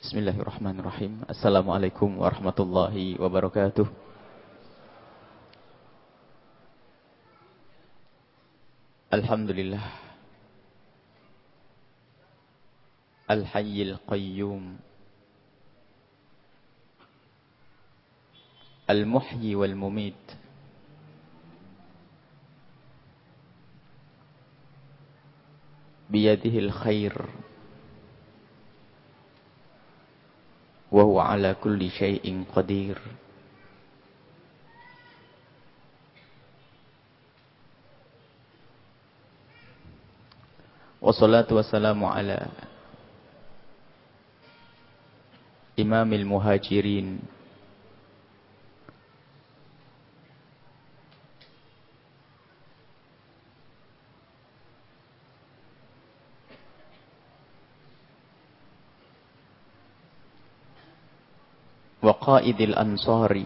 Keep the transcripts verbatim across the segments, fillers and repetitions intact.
Bismillahirrahmanirrahim. Assalamualaikum warahmatullahi wabarakatuh. Alhamdulillah. Al-Hayyil Qayyum. Al-Muhyi wal Mumit. Biyadihil khair. Wa huwa ala kulli syai'in qadir. Wassalatu wassalamu ala imamil muhajirin wa qaidil ansari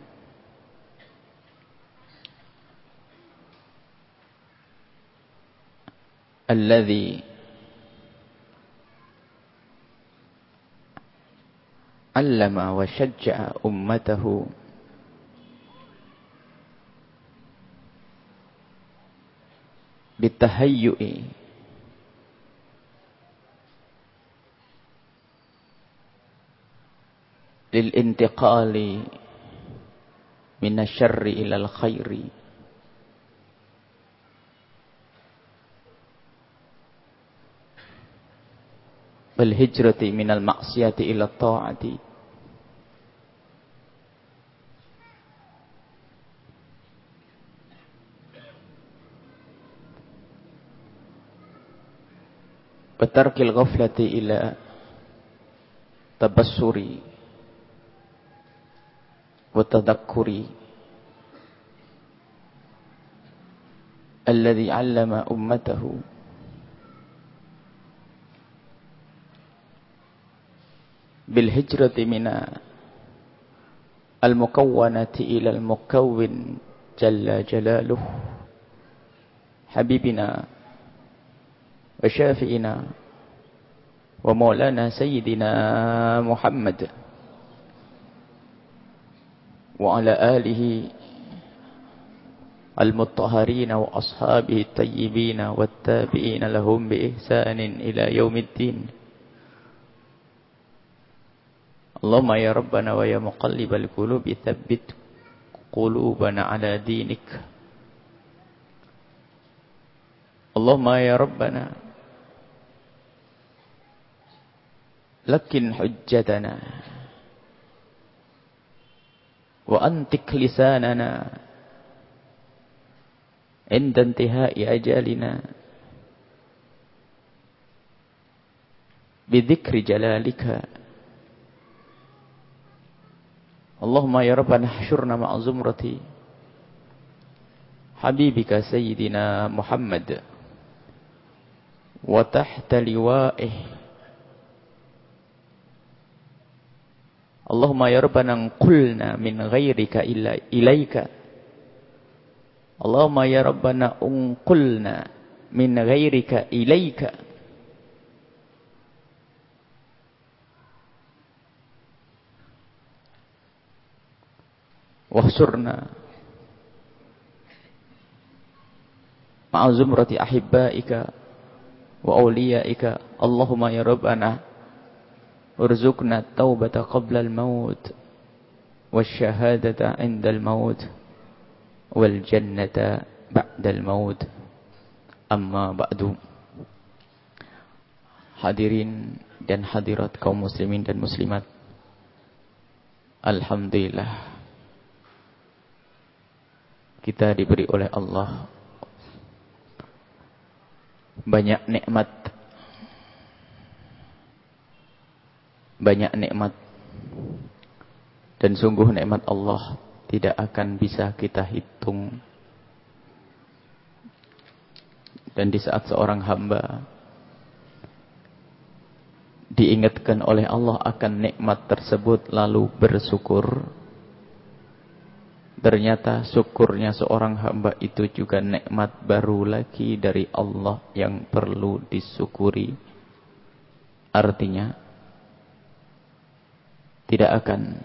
alladhi allama wa syajja'a ummatahu bitahayyu'i lil intiqali minasyarri ilal khairi wal hijrati minal ma'siyati ila ta'ati wa tarkil ghaflati ila tabassuri wa tadhakkuri alladhi 'allama ummatahu bil hijrati mina al mukawwanati ila al mukawwin jalla jalaluh habibina wa syafi'ina wa maulana sayyidina Muhammad wa ala alihi al-muttahharina wa ashabihi at-tayyibina wat-tabi'ina lahum bi ihsanin ila yaumiddin. Allahumma ya Rabbana wa ya muqallibal qulubi tsabbit qulubana ala dinik. Allahumma ya Rabbana lakin hujjatana wa antik lisanana inda intihai ajalina bidhikri jalalika. Allahumma ya Rabbana hsyurna ma'a zumrati habibika sayyidina Muhammad wa tahta liwa'ih. Allahumma ya Rabbana qulna min ghairika illa ilaika. Allahumma ya Rabbana unqulna min ghairika ilaika. Wahsurna ma'a zumrati ahibbaika wa awliyaika. Allahumma ya Rabbana urzuqna at-taubata qabla al-maut wasyahadata 'inda al-maut wal jannata ba'da al-maut. Amma ba'du. Hadirin dan hadirat kaum muslimin dan muslimat, alhamdulillah kita diberi oleh Allah banyak nikmat, banyak nikmat, dan sungguh nikmat Allah tidak akan bisa kita hitung. Dan di saat seorang hamba diingatkan oleh Allah akan nikmat tersebut lalu bersyukur, ternyata syukurnya seorang hamba itu juga nikmat baru lagi dari Allah yang perlu disyukuri. Artinya tidak akan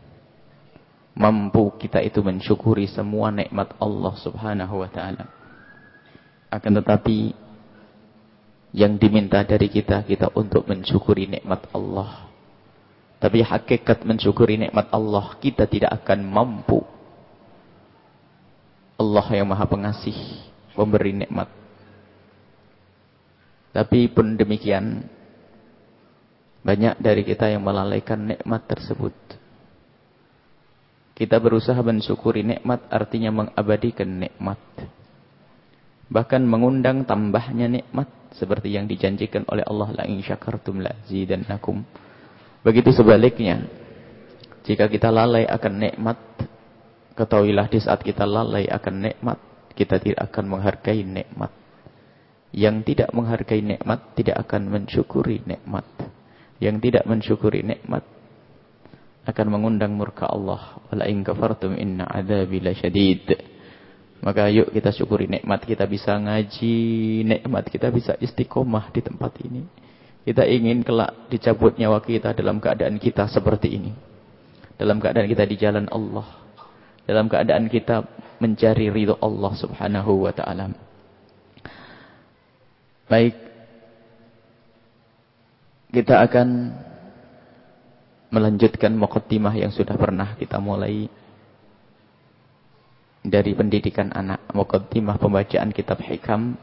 mampu kita itu mensyukuri semua nikmat Allah Subhanahu wa taala. Akan tetapi yang diminta dari kita, kita untuk mensyukuri nikmat Allah. Tapi hakikat mensyukuri nikmat Allah, kita tidak akan mampu. Allah yang Maha Pengasih, pemberi nikmat. Tapi pun demikian, banyak dari kita yang melalaikan nikmat tersebut. Kita berusaha mensyukuri nikmat, artinya mengabadikan nikmat. Bahkan mengundang tambahnya nikmat, seperti yang dijanjikan oleh Allah, la in syakartum la azidannakum. Begitu sebaliknya, jika kita lalai akan nikmat, ketahuilah di saat kita lalai akan nikmat, kita tidak akan menghargai nikmat. Yang tidak menghargai nikmat tidak akan mensyukuri nikmat. Yang tidak mensyukuri nikmat akan mengundang murka Allah. Wala in kafartum inna adzabi lasyadid. Maka yuk kita syukuri nikmat, kita bisa ngaji, nikmat kita bisa istiqomah di tempat ini. Kita ingin kelak dicabut nyawa kita dalam keadaan kita seperti ini. Dalam keadaan kita di jalan Allah. Dalam keadaan kita mencari ridho Allah Subhanahu wa taala. Baik. Kita akan melanjutkan muqaddimah yang sudah pernah kita mulai dari pendidikan anak, muqaddimah pembacaan kitab hikam.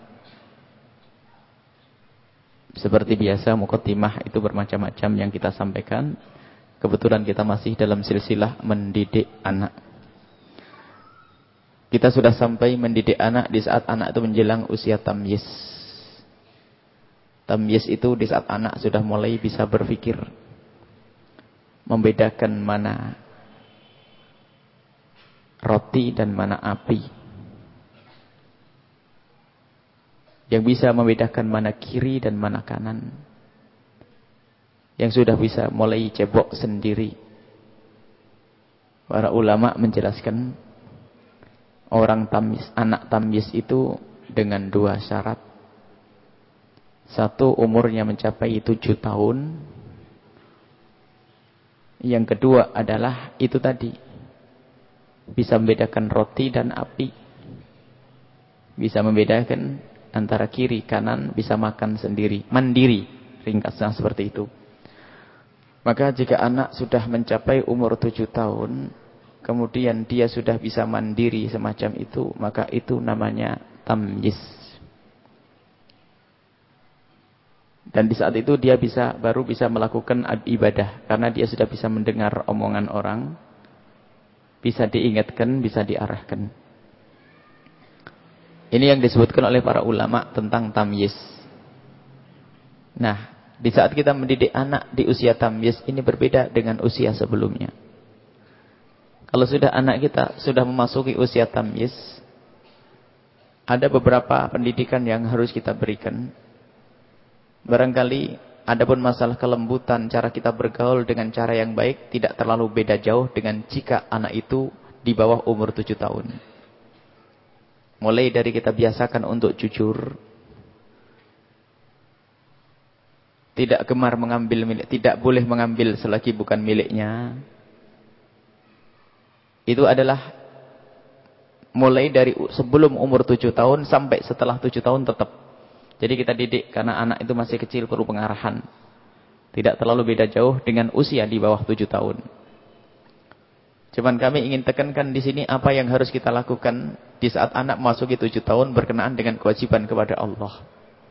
Seperti biasa muqaddimah itu bermacam-macam yang kita sampaikan. Kebetulan kita masih dalam silsilah mendidik anak. Kita sudah sampai mendidik anak di saat anak itu menjelang usia tamyiz. Tamyiz itu di saat anak sudah mulai bisa berpikir, membedakan mana roti dan mana api. Yang bisa membedakan mana kiri dan mana kanan. Yang sudah bisa mulai cebok sendiri. Para ulama menjelaskan, orang tamyiz, anak tamyiz itu dengan dua syarat. Satu, umurnya mencapai tujuh tahun. Yang kedua adalah itu tadi, bisa membedakan roti dan api. Bisa membedakan antara kiri, kanan, bisa makan sendiri. Mandiri, ringkasnya seperti itu. Maka jika anak sudah mencapai umur tujuh tahun, kemudian dia sudah bisa mandiri semacam itu, maka itu namanya tamyiz. Dan di saat itu dia bisa baru bisa melakukan ibadah. Karena dia sudah bisa mendengar omongan orang, bisa diingatkan, bisa diarahkan. Ini yang disebutkan oleh para ulama tentang tamyiz. Nah, di saat kita mendidik anak di usia tamyiz ini berbeda dengan usia sebelumnya. Kalau sudah anak kita sudah memasuki usia tamyiz, ada beberapa pendidikan yang harus kita berikan. Barangkali adapun masalah kelembutan, cara kita bergaul dengan cara yang baik tidak terlalu beda jauh dengan jika anak itu di bawah umur tujuh tahun. Mulai dari kita biasakan untuk jujur, tidak gemar mengambil milik, tidak boleh mengambil selagi bukan miliknya. Itu adalah mulai dari sebelum umur tujuh tahun sampai setelah tujuh tahun tetap. Jadi kita didik karena anak itu masih kecil, perlu pengarahan. Tidak terlalu beda jauh dengan usia di bawah tujuh tahun. Cuman kami ingin tekankan di sini apa yang harus kita lakukan di saat anak memasuki tujuh tahun berkenaan dengan kewajiban kepada Allah.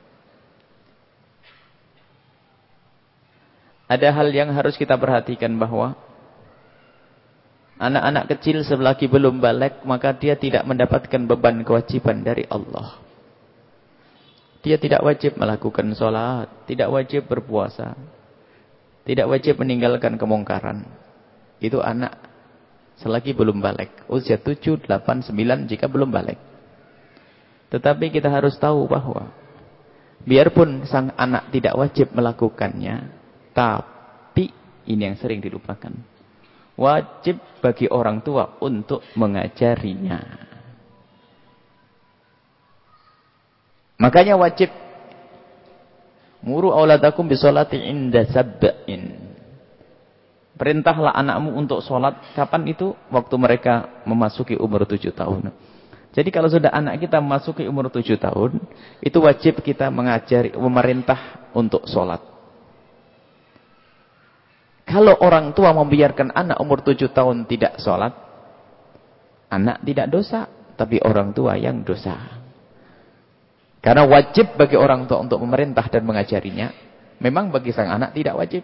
Ada hal yang harus kita perhatikan bahwa anak-anak kecil selagi belum baligh maka dia tidak mendapatkan beban kewajiban dari Allah. Dia tidak wajib melakukan sholat, tidak wajib berpuasa, tidak wajib meninggalkan kemungkaran. Itu anak selagi belum baligh, usia tujuh, delapan, sembilan jika belum baligh. Tetapi kita harus tahu bahwa biarpun sang anak tidak wajib melakukannya, tapi ini yang sering dilupakan. Wajib bagi orang tua untuk mengajarinya. Makanya wajib muru auladakum bisolati inda sab'in. Perintahlah anakmu untuk sholat. Kapan itu? Waktu mereka memasuki umur tujuh tahun. Jadi kalau sudah anak kita memasuki umur tujuh tahun, itu wajib kita mengajari, memerintah untuk sholat. Kalau orang tua membiarkan anak umur tujuh tahun tidak sholat, anak tidak dosa, tapi orang tua yang dosa. Karena wajib bagi orang tua untuk memerintah dan mengajarinya. Memang bagi sang anak tidak wajib.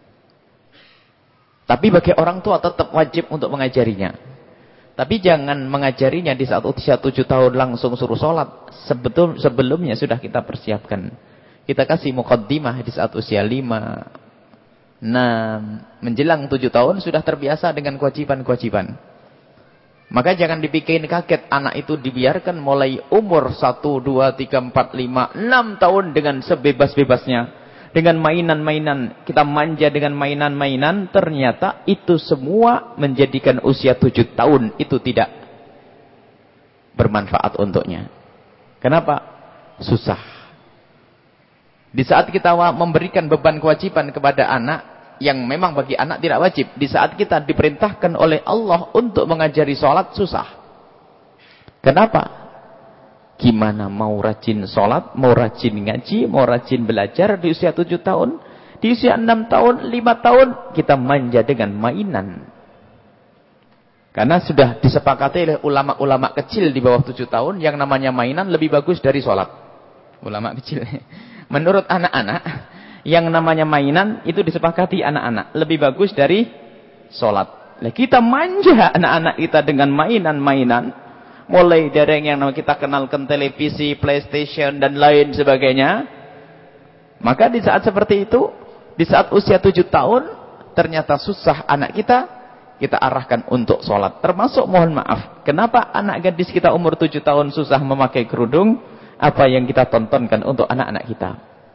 Tapi bagi orang tua tetap wajib untuk mengajarinya. Tapi jangan mengajarinya di saat usia tujuh tahun langsung suruh sholat. Sebetul, sebelumnya sudah kita persiapkan. Kita kasih muqaddimah di saat usia lima, enam, menjelang tujuh tahun sudah terbiasa dengan kewajiban-kewajiban. Maka jangan dipikirin kaget anak itu dibiarkan mulai umur satu, dua, tiga, empat, lima, enam tahun dengan sebebas-bebasnya. Dengan mainan-mainan, kita manja dengan mainan-mainan, ternyata itu semua menjadikan usia tujuh tahun itu tidak bermanfaat untuknya. Kenapa? Susah. Di saat kita memberikan beban kewajiban kepada anak, yang memang bagi anak tidak wajib. Di saat kita diperintahkan oleh Allah untuk mengajari sholat, susah. Kenapa? Gimana mau rajin sholat, mau rajin ngaji, mau rajin belajar di usia tujuh tahun, di usia enam tahun, lima tahun, kita manja dengan mainan. Karena sudah disepakati oleh ulama-ulama kecil di bawah tujuh tahun, yang namanya mainan lebih bagus dari sholat. Ulama kecil. Menurut anak-anak, yang namanya mainan itu disepakati anak-anak lebih bagus dari sholat. Nah, kita manja anak-anak kita dengan mainan-mainan. Mulai dari yang kita kenalkan televisi, PlayStation, dan lain sebagainya. Maka di saat seperti itu, di saat usia tujuh tahun, ternyata susah anak kita, kita arahkan untuk sholat. Termasuk mohon maaf, kenapa anak gadis kita umur tujuh tahun susah memakai kerudung? Apa yang kita tontonkan untuk anak-anak kita.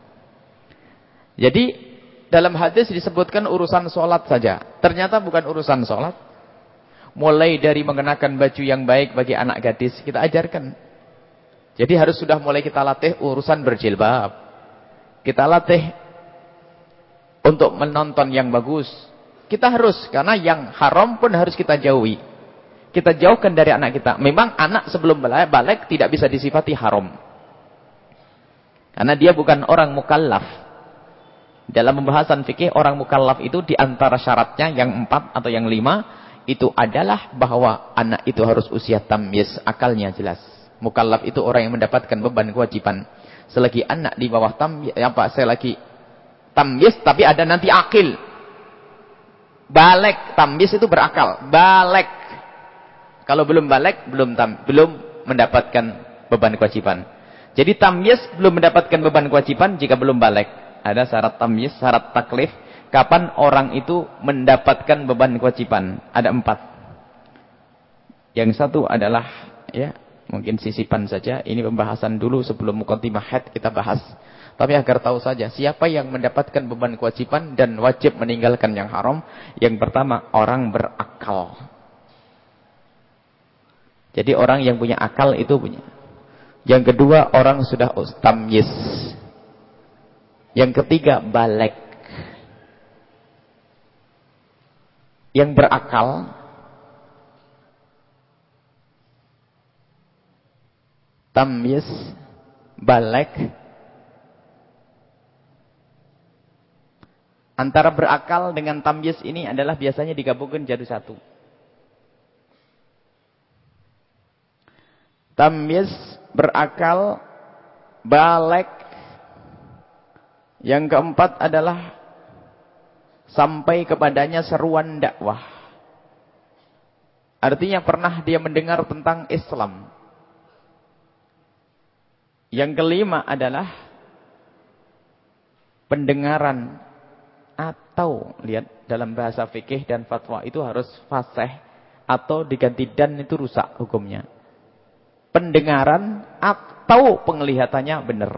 Jadi, dalam hadis disebutkan urusan sholat saja. Ternyata bukan urusan sholat. Mulai dari mengenakan baju yang baik bagi anak gadis, kita ajarkan. Jadi harus sudah mulai kita latih urusan berjilbab. Kita latih untuk menonton yang bagus. Kita harus, karena yang haram pun harus kita jauhi. Kita jauhkan dari anak kita. Memang anak sebelum balik tidak bisa disifati haram. Karena dia bukan orang mukallaf. Dalam pembahasan fikih, orang mukallaf itu di antara syaratnya yang empat atau yang lima, itu adalah bahwa anak itu harus usia tamyiz, akalnya jelas. Mukallaf itu orang yang mendapatkan beban kewajiban. Selagi anak di bawah tamyiz, apa selagi tamyiz tapi ada nanti akil. Balek, tamyiz itu berakal. Balek. Kalau belum balek, belum tam, belum mendapatkan beban kewajiban. Jadi tamyiz belum mendapatkan beban kewajiban jika belum balek. Ada syarat tamyiz, syarat taklif. Kapan orang itu mendapatkan beban kewajiban? Ada empat. Yang satu adalah, ya, mungkin sisipan saja. Ini pembahasan dulu sebelum muqaddimah haid kita bahas. Tapi agar tahu saja, siapa yang mendapatkan beban kewajiban dan wajib meninggalkan yang haram? Yang pertama, orang berakal. Jadi orang yang punya akal itu punya. Yang kedua, orang sudah tamyiz. Yang ketiga, balek. Yang berakal, tamyiz, balek. Antara berakal dengan tamyiz ini adalah biasanya digabungkan jadi satu. Tamyiz, berakal, balek. Yang keempat adalah sampai kepadanya seruan dakwah. Artinya pernah dia mendengar tentang Islam. Yang kelima adalah pendengaran, atau lihat dalam bahasa fikih dan fatwa itu harus fasih atau diganti dan itu rusak hukumnya. Pendengaran atau penglihatannya benar.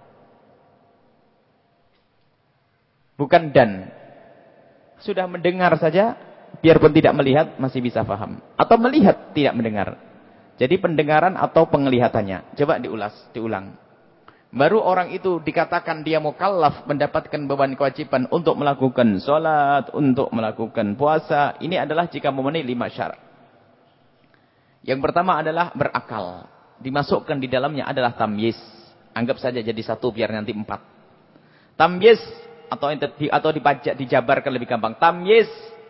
Bukan dan. Sudah mendengar saja, biarpun tidak melihat, masih bisa paham. Atau melihat, tidak mendengar. Jadi pendengaran atau penglihatannya. Coba diulas, diulang. baru orang itu dikatakan dia mukallaf, mendapatkan beban kewajiban untuk melakukan sholat, untuk melakukan puasa. Ini adalah jika memenuhi lima syarat. Yang pertama adalah berakal. Dimasukkan di dalamnya adalah tamyiz. Anggap saja jadi satu biar nanti empat. Tamyiz atau atau dipajak dijabarkan lebih gampang. Tamyiz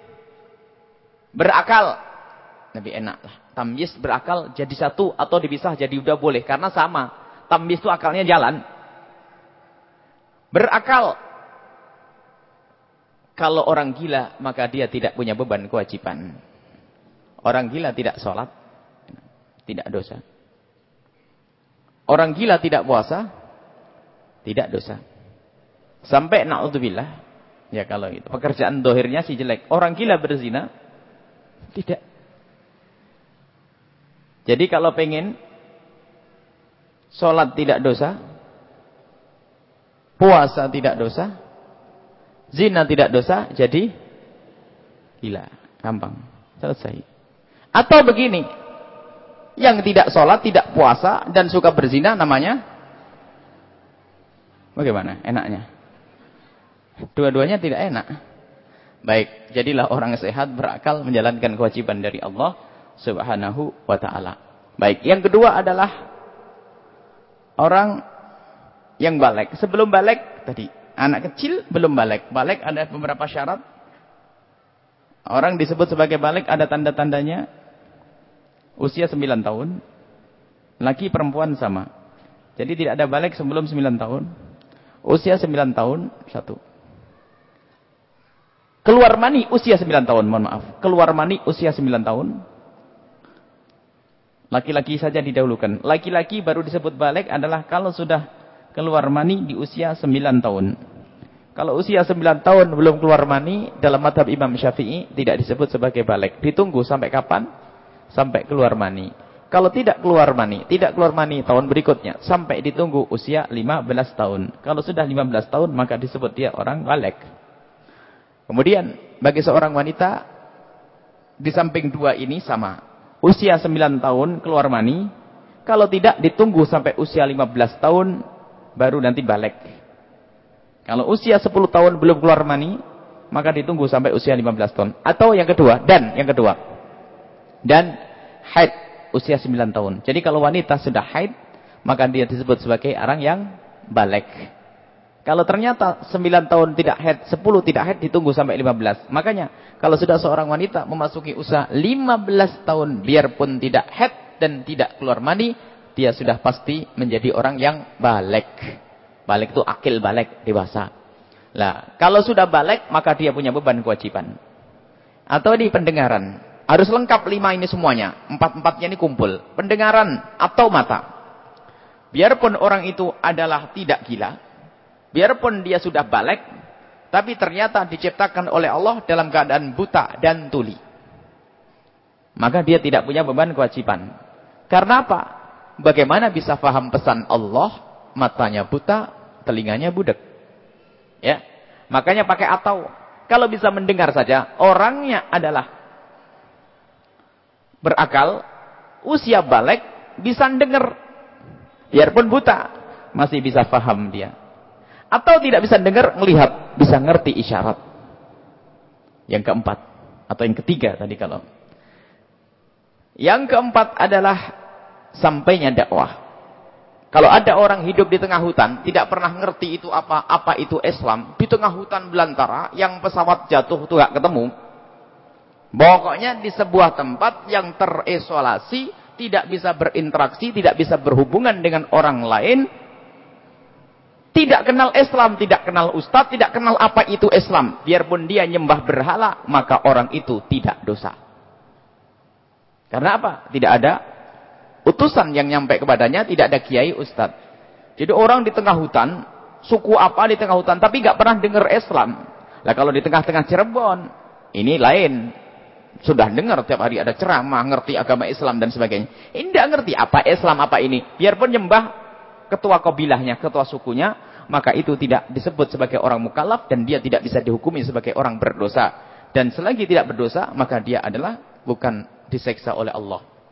berakal lebih enak lah. Tamyiz berakal jadi satu atau dipisah jadi udah boleh karena sama. Tamyiz itu akalnya jalan. Berakal. Kalau orang gila, maka dia tidak punya beban kewajiban. Orang gila tidak sholat, tidak dosa. Orang gila tidak puasa, tidak dosa. Sampai na'udzubillah, ya kalau itu. Pekerjaan dohirnya sih jelek. Orang gila berzina, tidak. Jadi kalau pengen sholat tidak dosa, puasa tidak dosa, zina tidak dosa, jadi gila. Gampang. Selesai. Atau begini, yang tidak sholat, tidak puasa, dan suka berzina namanya, bagaimana enaknya? Dua-duanya tidak enak. Baik, jadilah orang sehat, berakal, menjalankan kewajiban dari Allah Subhanahu wa ta'ala. Baik, yang kedua adalah orang yang balik. Sebelum balik tadi, anak kecil belum balik. Balik ada beberapa syarat. Orang disebut sebagai balik ada tanda-tandanya. Usia sembilan tahun. Laki perempuan sama. Jadi tidak ada balik sebelum sembilan tahun. Usia sembilan tahun, satu. Keluar mani usia sembilan tahun, mohon maaf. Keluar mani usia sembilan tahun. Laki-laki saja didahulukan. Laki-laki baru disebut balik adalah kalau sudah keluar mani di usia sembilan tahun. Kalau usia sembilan tahun belum keluar mani, dalam mazhab Imam Syafi'i tidak disebut sebagai balik. Ditunggu sampai kapan? Sampai keluar mani. Kalau tidak keluar mani, tidak keluar mani tahun berikutnya, sampai ditunggu usia lima belas tahun. Kalau sudah lima belas tahun, maka disebut dia orang balik. Kemudian, bagi seorang wanita, di samping dua ini sama. Usia sembilan tahun keluar mani. Kalau tidak ditunggu sampai usia lima belas tahun. Baru nanti balik. Kalau usia sepuluh tahun belum keluar mani. Maka ditunggu sampai usia lima belas tahun. Atau yang kedua. Dan yang kedua. Dan haid usia sembilan tahun. Jadi kalau wanita sudah haid. Maka dia disebut sebagai orang yang balik. Kalau ternyata sembilan tahun tidak haid, sepuluh tidak haid, ditunggu sampai lima belas. Makanya, kalau sudah seorang wanita memasuki usia lima belas tahun, biarpun tidak haid dan tidak keluar mani, dia sudah pasti menjadi orang yang balik. Balik itu akil balik, dewasa. Lah, kalau sudah balik, maka dia punya beban kewajiban. Atau di pendengaran. Harus lengkap lima ini semuanya. Empat-empatnya ini kumpul. Pendengaran atau mata. Biarpun orang itu adalah tidak gila. Biarpun dia sudah balik, tapi ternyata diciptakan oleh Allah dalam keadaan buta dan tuli. Maka dia tidak punya beban kewajiban. Karena apa? Bagaimana bisa paham pesan Allah? Matanya buta, telinganya budak. Ya, makanya pakai atau. Kalau bisa mendengar saja, orangnya adalah berakal, usia balik, bisa dengar. Biarpun buta, masih bisa paham dia. Atau tidak bisa dengar, melihat, bisa ngerti isyarat. Yang keempat, atau yang ketiga tadi kalau. Yang keempat adalah sampainya dakwah. Kalau ada orang hidup di tengah hutan, tidak pernah ngerti itu apa, apa itu Islam, di tengah hutan belantara, yang pesawat jatuh itu gak ketemu. Pokoknya di sebuah tempat yang terisolasi, tidak bisa berinteraksi, tidak bisa berhubungan dengan orang lain, tidak kenal Islam, tidak kenal ustaz, tidak kenal apa itu Islam. Biarpun dia nyembah berhala, maka orang itu tidak dosa. Karena apa? Tidak ada utusan yang nyampe kepadanya, tidak ada kiai ustaz. Jadi orang di tengah hutan, suku apa di tengah hutan, tapi nggak pernah dengar Islam. Lah kalau di tengah-tengah Cirebon, ini lain. Sudah dengar tiap hari ada ceramah, ngerti agama Islam dan sebagainya. Ini tidak ngerti apa Islam, apa ini. Biarpun nyembah ketua kabilahnya, ketua sukunya, maka itu tidak disebut sebagai orang mukallaf dan dia tidak bisa dihukumi sebagai orang berdosa. Dan selagi tidak berdosa, maka dia adalah bukan diseksa oleh Allah.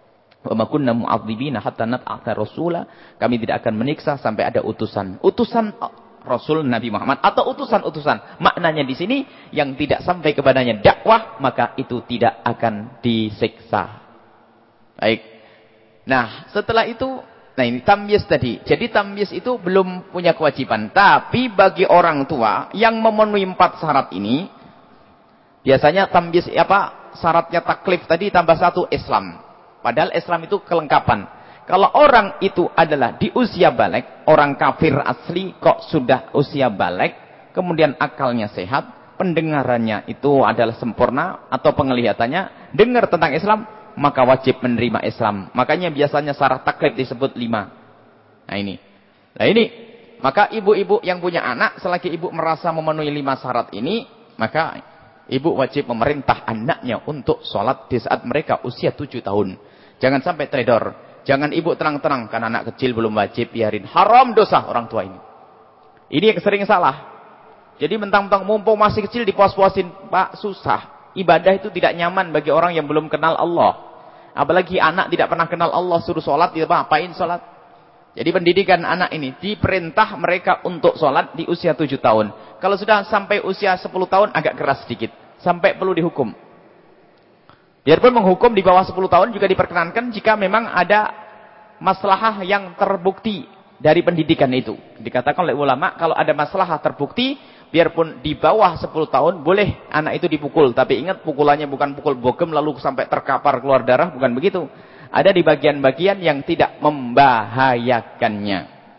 Wa ma kunna mu'adzibina hatta nab'atsa rasula. Kami tidak akan menyiksa sampai ada utusan. Utusan Rasul Nabi Muhammad atau utusan-utusan. Maknanya di sini yang tidak sampai kepadanya dakwah, maka itu tidak akan disiksa. Baik. Nah, setelah itu, nah ini tamyiz tadi. Jadi tamyiz itu belum punya kewajiban. Tapi bagi orang tua yang memenuhi empat syarat ini, biasanya tamyiz apa? Syaratnya taklif tadi tambah satu Islam. Padahal Islam itu kelengkapan. Kalau orang itu adalah di usia balik, orang kafir asli kok sudah usia balik, kemudian akalnya sehat, pendengarannya itu adalah sempurna, atau penglihatannya, dengar tentang Islam, maka wajib menerima Islam. Makanya biasanya syarat taklif disebut lima. Nah ini. Nah ini. Maka ibu-ibu yang punya anak, selagi ibu merasa memenuhi lima syarat ini, maka ibu wajib memerintah anaknya untuk sholat di saat mereka usia tujuh tahun. Jangan sampai teledor. Jangan ibu tenang-tenang, karena anak kecil belum wajib, biarin. Haram dosa orang tua ini. Ini yang sering salah. Jadi mentang-mentang mumpung masih kecil dipuas-puasin. Pak, susah. Ibadah itu tidak nyaman bagi orang yang belum kenal Allah. Apalagi anak tidak pernah kenal Allah, suruh sholat, dia apain sholat. Jadi pendidikan anak ini, diperintah mereka untuk sholat di usia tujuh tahun. Kalau sudah sampai usia sepuluh tahun, agak keras sedikit. Sampai perlu dihukum. Biarpun menghukum di bawah sepuluh tahun juga diperkenankan jika memang ada maslahah yang terbukti dari pendidikan itu. Dikatakan oleh ulama, kalau ada maslahah terbukti, biarpun di bawah sepuluh tahun, boleh anak itu dipukul. Tapi ingat, pukulannya bukan pukul bogem lalu sampai terkapar keluar darah, bukan begitu. Ada di bagian-bagian yang tidak membahayakannya.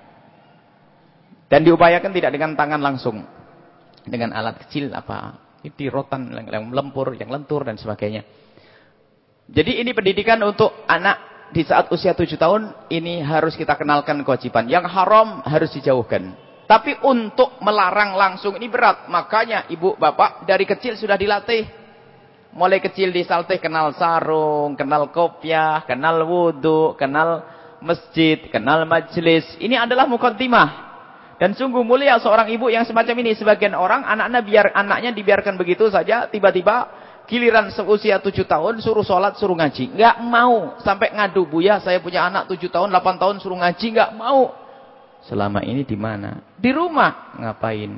Dan diupayakan tidak dengan tangan langsung. Dengan alat kecil, apa, ini rotan, yang melempur, yang lentur, dan sebagainya. Jadi ini pendidikan untuk anak di saat usia tujuh tahun, ini harus kita kenalkan kewajiban. Yang haram harus dijauhkan. Tapi untuk melarang langsung ini berat. Makanya ibu bapak dari kecil sudah dilatih. Mulai kecil disaltih kenal sarung, kenal kopiah, kenal wudhu, kenal masjid, kenal majelis. Ini adalah muqaddimah. Dan sungguh mulia seorang ibu yang semacam ini. Sebagian orang anak-anak biar anaknya dibiarkan begitu saja, tiba-tiba giliran seusia tujuh tahun suruh sholat, suruh ngaji. Enggak mau. Sampai ngadu, Buya saya punya anak tujuh tahun, delapan tahun suruh ngaji. Enggak mau. Selama ini di mana? Di rumah. Ngapain?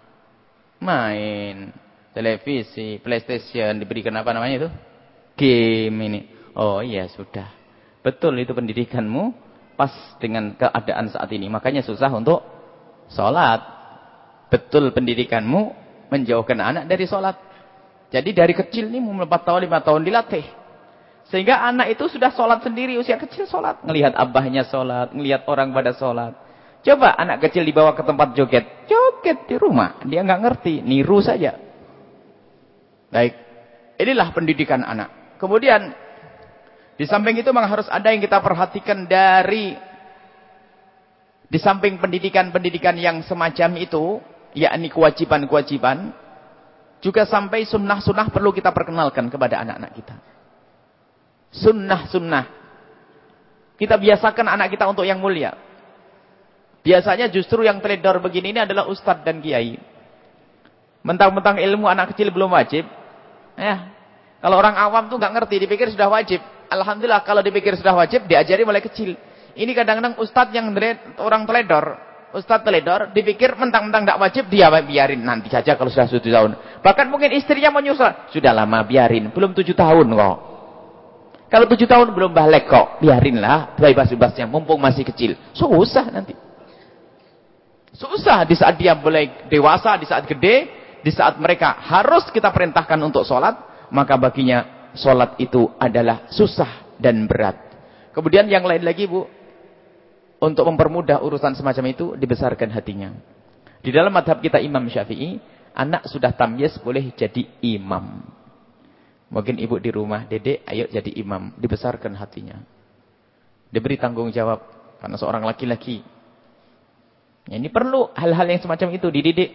Main. Televisi, PlayStation, diberikan apa namanya itu? Game ini. Oh iya sudah. Betul itu pendidikanmu pas dengan keadaan saat ini. Makanya susah untuk sholat. Betul pendidikanmu menjauhkan anak dari sholat. Jadi dari kecil nih, umur empat tahun, lima tahun dilatih. Sehingga anak itu sudah sholat sendiri, usia kecil sholat. Ngelihat abahnya sholat, ngelihat orang pada sholat. Coba anak kecil dibawa ke tempat joget. Joget di rumah, dia nggak ngerti, niru saja. Baik, inilah pendidikan anak. Kemudian, di samping itu memang harus ada yang kita perhatikan dari, di samping pendidikan-pendidikan yang semacam itu, yakni kewajiban-kewajiban, juga sampai sunnah-sunnah perlu kita perkenalkan kepada anak-anak kita. Sunnah-sunnah. Kita biasakan anak kita untuk yang mulia. Biasanya justru yang teledor begini ini adalah ustadz dan kiai. Mentang-mentang ilmu anak kecil belum wajib. Ya, kalau orang awam tuh nggak ngerti, dipikir sudah wajib. Alhamdulillah kalau dipikir sudah wajib, diajari mulai kecil. Ini kadang-kadang ustadz yang orang teledor. Ustadz teledor, dipikir mentang-mentang tidak wajib, dia biarin nanti saja kalau sudah tujuh tahun. Bahkan mungkin istrinya menyusul, sudah lama biarin, belum tujuh tahun kok. Kalau tujuh tahun belum balik kok, biarinlah bebas-bebasnya, mumpung masih kecil. Susah nanti. Susah di saat dia mulai dewasa, di saat gede, di saat mereka harus kita perintahkan untuk sholat, maka baginya sholat itu adalah susah dan berat. Kemudian yang lain lagi Bu, untuk mempermudah urusan semacam itu, dibesarkan hatinya. Di dalam madhab kita Imam Syafi'i, anak sudah tamyiz boleh jadi imam. Mungkin ibu di rumah, dedek, ayo jadi imam. Dibesarkan hatinya. Diberi tanggung jawab. Karena seorang laki-laki. Ini perlu hal-hal yang semacam itu dididik.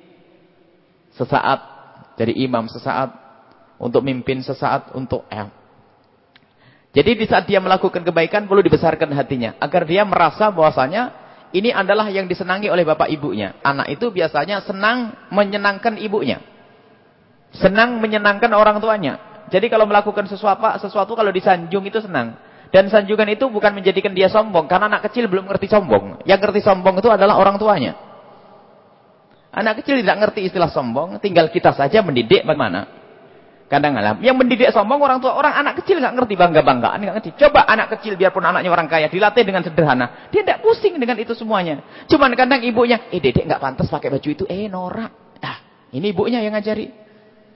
Sesaat jadi imam, sesaat untuk mimpin, sesaat untuk... Eh, Jadi di saat dia melakukan kebaikan perlu dibesarkan hatinya. Agar dia merasa bahwasanya ini adalah yang disenangi oleh bapak ibunya. Anak itu biasanya senang menyenangkan ibunya. Senang menyenangkan orang tuanya. Jadi kalau melakukan sesuatu, sesuatu kalau disanjung itu senang. Dan sanjungan itu bukan menjadikan dia sombong. Karena anak kecil belum ngerti sombong. Yang ngerti sombong itu adalah orang tuanya. Anak kecil tidak ngerti istilah sombong. Tinggal kita saja mendidik bagaimana. Kadang-kadang yang mendidik sombong orang tua. Orang anak kecil nggak ngerti bangga-banggaan. Nggak ngerti. Coba anak kecil biarpun anaknya orang kaya. Dilatih dengan sederhana. Dia tidak pusing dengan itu semuanya. Cuman kadang ibunya. Eh dedek nggak pantas pakai baju itu. Eh norak. Ah, ini ibunya yang ngajari.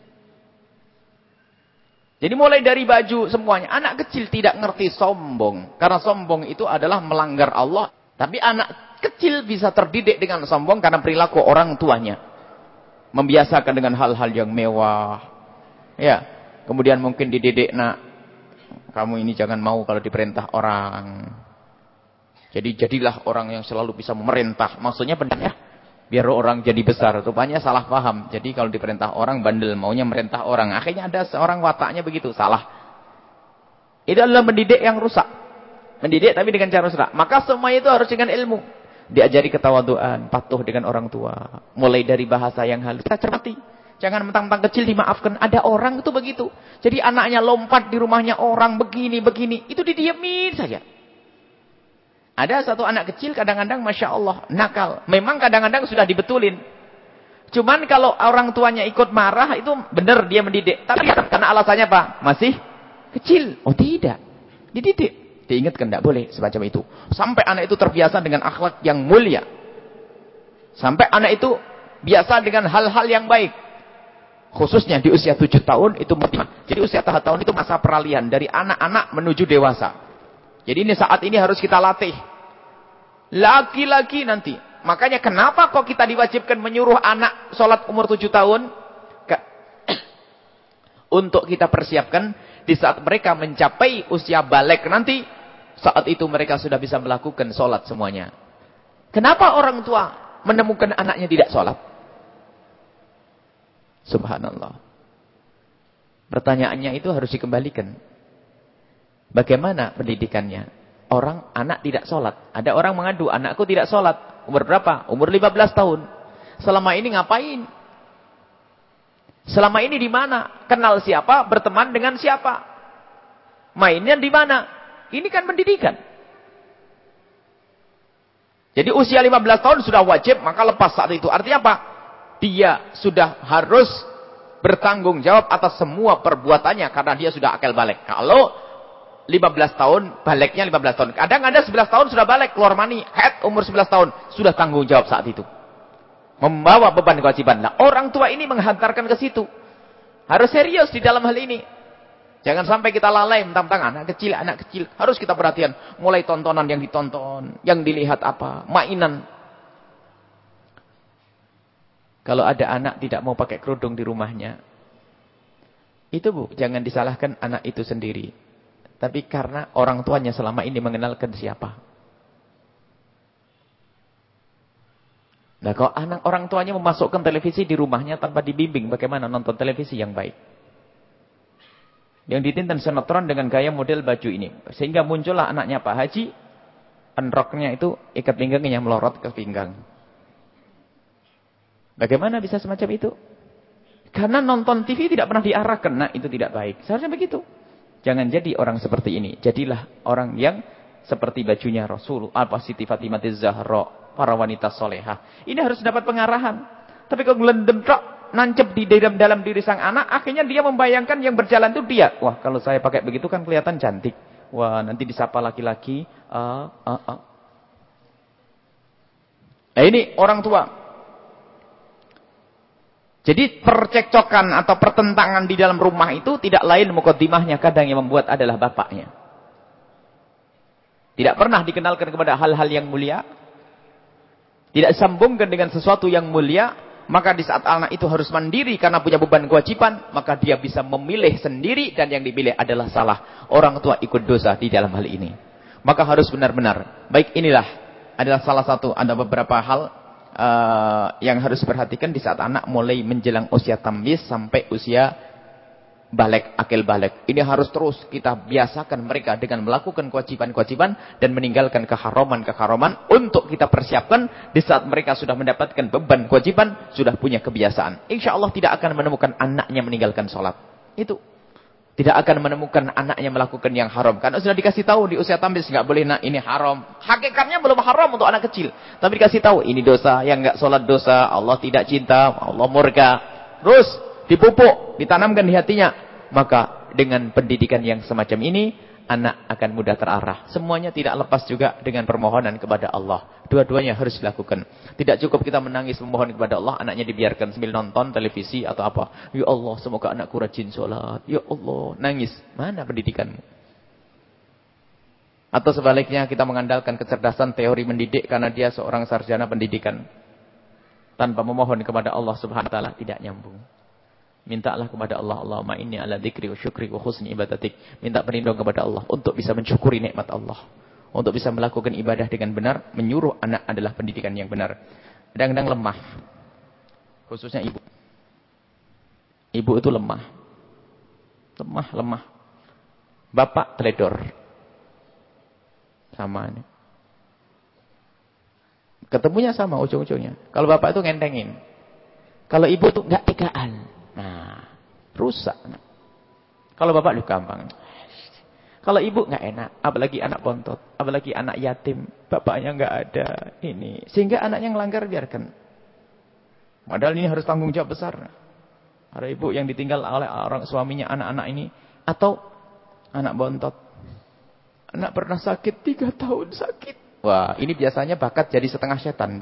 Jadi mulai dari baju semuanya. Anak kecil tidak ngerti sombong. Karena sombong itu adalah melanggar Allah. Tapi anak kecil bisa terdidik dengan sombong karena perilaku orang tuanya. Membiasakan dengan hal-hal yang mewah. Ya. Kemudian mungkin dididik, nak, kamu ini jangan mau kalau diperintah orang. Jadi jadilah orang yang selalu bisa memerintah. Maksudnya benar ya. Biar orang jadi besar. Rupanya salah paham. Jadi kalau diperintah orang bandel. Maunya merintah orang. Akhirnya ada seorang wataknya begitu. Salah. Itu adalah mendidik yang rusak. Mendidik tapi dengan cara rusak. Maka semua itu harus dengan ilmu. Diajari ketawaduan. Patuh dengan orang tua. Mulai dari bahasa yang halus. Kita cermati. Jangan mentang-mentang kecil dimaafkan. Ada orang itu begitu. Jadi anaknya lompat di rumahnya orang. Begini-begini. Itu didiemin saja. Ada satu anak kecil kadang-kadang Masya Allah nakal. Memang kadang-kadang sudah dibetulin. Cuman kalau orang tuanya ikut marah itu benar dia mendidik. Tapi karena alasannya apa? Masih kecil. Oh tidak. Dididik. Diingatkan tidak boleh semacam itu. Sampai anak itu terbiasa dengan akhlak yang mulia. Sampai anak itu biasa dengan hal-hal yang baik. Khususnya di usia tujuh tahun itu. Jadi usia tujuh tahun itu masa peralihan. Dari anak-anak menuju dewasa. Jadi ini saat ini harus kita latih. Laki-laki nanti. Makanya kenapa kok kita diwajibkan menyuruh anak sholat umur tujuh tahun? Untuk kita persiapkan di saat mereka mencapai usia balik nanti. Saat itu mereka sudah bisa melakukan sholat semuanya. Kenapa orang tua menemukan anaknya tidak sholat? Subhanallah. Pertanyaannya itu harus dikembalikan. Bagaimana pendidikannya? Orang, anak tidak sholat. Ada orang mengadu, anakku tidak sholat. Umur berapa? Umur lima belas tahun. Selama ini ngapain? Selama ini di mana? Kenal siapa? Berteman dengan siapa? Mainnya di mana? Ini kan pendidikan. Jadi usia lima belas tahun sudah wajib, maka lepas saat itu. Artinya apa? Dia sudah harus bertanggung jawab atas semua perbuatannya. Karena dia sudah akal balik. Kalau lima belas tahun, baliknya lima belas tahun. Kadang ada sebelas tahun sudah balik, keluar mani. Head umur sebelas tahun, sudah tanggung jawab saat itu. Membawa beban kewajiban. Nah, orang tua ini menghantarkan ke situ. Harus serius di dalam hal ini. Jangan sampai kita lalai mentang-mentang anak kecil, anak kecil. Harus kita perhatian. Mulai tontonan yang ditonton, yang dilihat apa, mainan. Kalau ada anak tidak mau pakai kerudung di rumahnya, itu bu, jangan disalahkan anak itu sendiri. Tapi karena orang tuanya selama ini mengenalkan siapa. Nah, kalau anak orang tuanya memasukkan televisi di rumahnya tanpa dibimbing bagaimana nonton televisi yang baik. Yang ditintan sinetron dengan gaya model baju ini. Sehingga muncullah anaknya Pak Haji. Penroknya itu ikat pinggangnya melorot ke pinggang. Bagaimana bisa semacam itu? Karena nonton T V tidak pernah diarahkan. Nah, itu tidak baik. Seharusnya begitu. Jangan jadi orang seperti ini. Jadilah orang yang seperti bajunya Rasul. Al-Siti Fatimah Zahra. Para wanita solehah. Ini harus dapat pengarahan. Tapi kalau gelendem trok, nancep di dalam, dalam diri sang anak. Akhirnya dia membayangkan yang berjalan itu dia. Wah, kalau saya pakai begitu kan kelihatan cantik. Wah, nanti disapa laki-laki. Ah, ah, ah. Nah ini orang tua. Jadi percekcokan atau pertentangan di dalam rumah itu tidak lain mukaddimahnya kadang yang membuat adalah bapaknya. Tidak pernah dikenalkan kepada hal-hal yang mulia. Tidak disambungkan dengan sesuatu yang mulia. Maka di saat anak itu harus mandiri karena punya beban kewajiban. Maka dia bisa memilih sendiri dan yang dipilih adalah salah. Orang tua ikut dosa di dalam hal ini. Maka harus benar-benar. Baik inilah adalah salah satu, ada beberapa hal. Uh, yang harus diperhatikan di saat anak mulai menjelang usia tamyiz sampai usia balik, akil balik. Ini harus terus kita biasakan mereka dengan melakukan kewajiban-kewajiban dan meninggalkan keharaman-keharaman untuk kita persiapkan di saat mereka sudah mendapatkan beban kewajiban, sudah punya kebiasaan. Insya Allah tidak akan menemukan anaknya meninggalkan sholat. Itu. Tidak akan menemukan anaknya melakukan yang haram. Karena sudah dikasih tahu di usia tampil, nggak boleh nak, ini haram. Hakikatnya belum haram untuk anak kecil. Tapi dikasih tahu, ini dosa, yang nggak sholat dosa, Allah tidak cinta, Allah murka. Terus dipupuk, ditanamkan di hatinya. Maka dengan pendidikan yang semacam ini, anak akan mudah terarah. Semuanya tidak lepas juga dengan permohonan kepada Allah. Dua-duanya harus dilakukan. Tidak cukup kita menangis memohon kepada Allah, anaknya dibiarkan sambil nonton televisi atau apa. Ya Allah, semoga anakku rajin sholat. Ya Allah, nangis. Mana pendidikanmu? Atau sebaliknya kita mengandalkan kecerdasan teori mendidik karena dia seorang sarjana pendidikan. Tanpa memohon kepada Allah subhanahu wa taala, tidak nyambung. Mintalah kepada Allah, Allahumma inni ala dzikri wa syukri wa husni ibadatik. Minta perlindungan kepada Allah untuk bisa mensyukuri nikmat Allah. Untuk bisa melakukan ibadah dengan benar, menyuruh anak adalah pendidikan yang benar. Kadang-kadang lemah. Khususnya ibu. Ibu itu lemah. Lemah, lemah. Bapak teledor. Sama ini. Ketemunya sama ujung-ujungnya. Kalau bapak itu ngentengin. Kalau ibu itu enggak tegaan. Nah, rusak. Kalau bapak lu gampang. Kalau ibu nggak enak, apalagi anak bontot, apalagi anak yatim, bapaknya nggak ada ini, sehingga anaknya ngelanggar biarkan. Padahal ini harus tanggung jawab besar. Ada ibu yang ditinggal oleh orang suaminya anak-anak ini, atau anak bontot, anak pernah sakit tiga tahun sakit. Wah, ini biasanya bakat jadi setengah setan.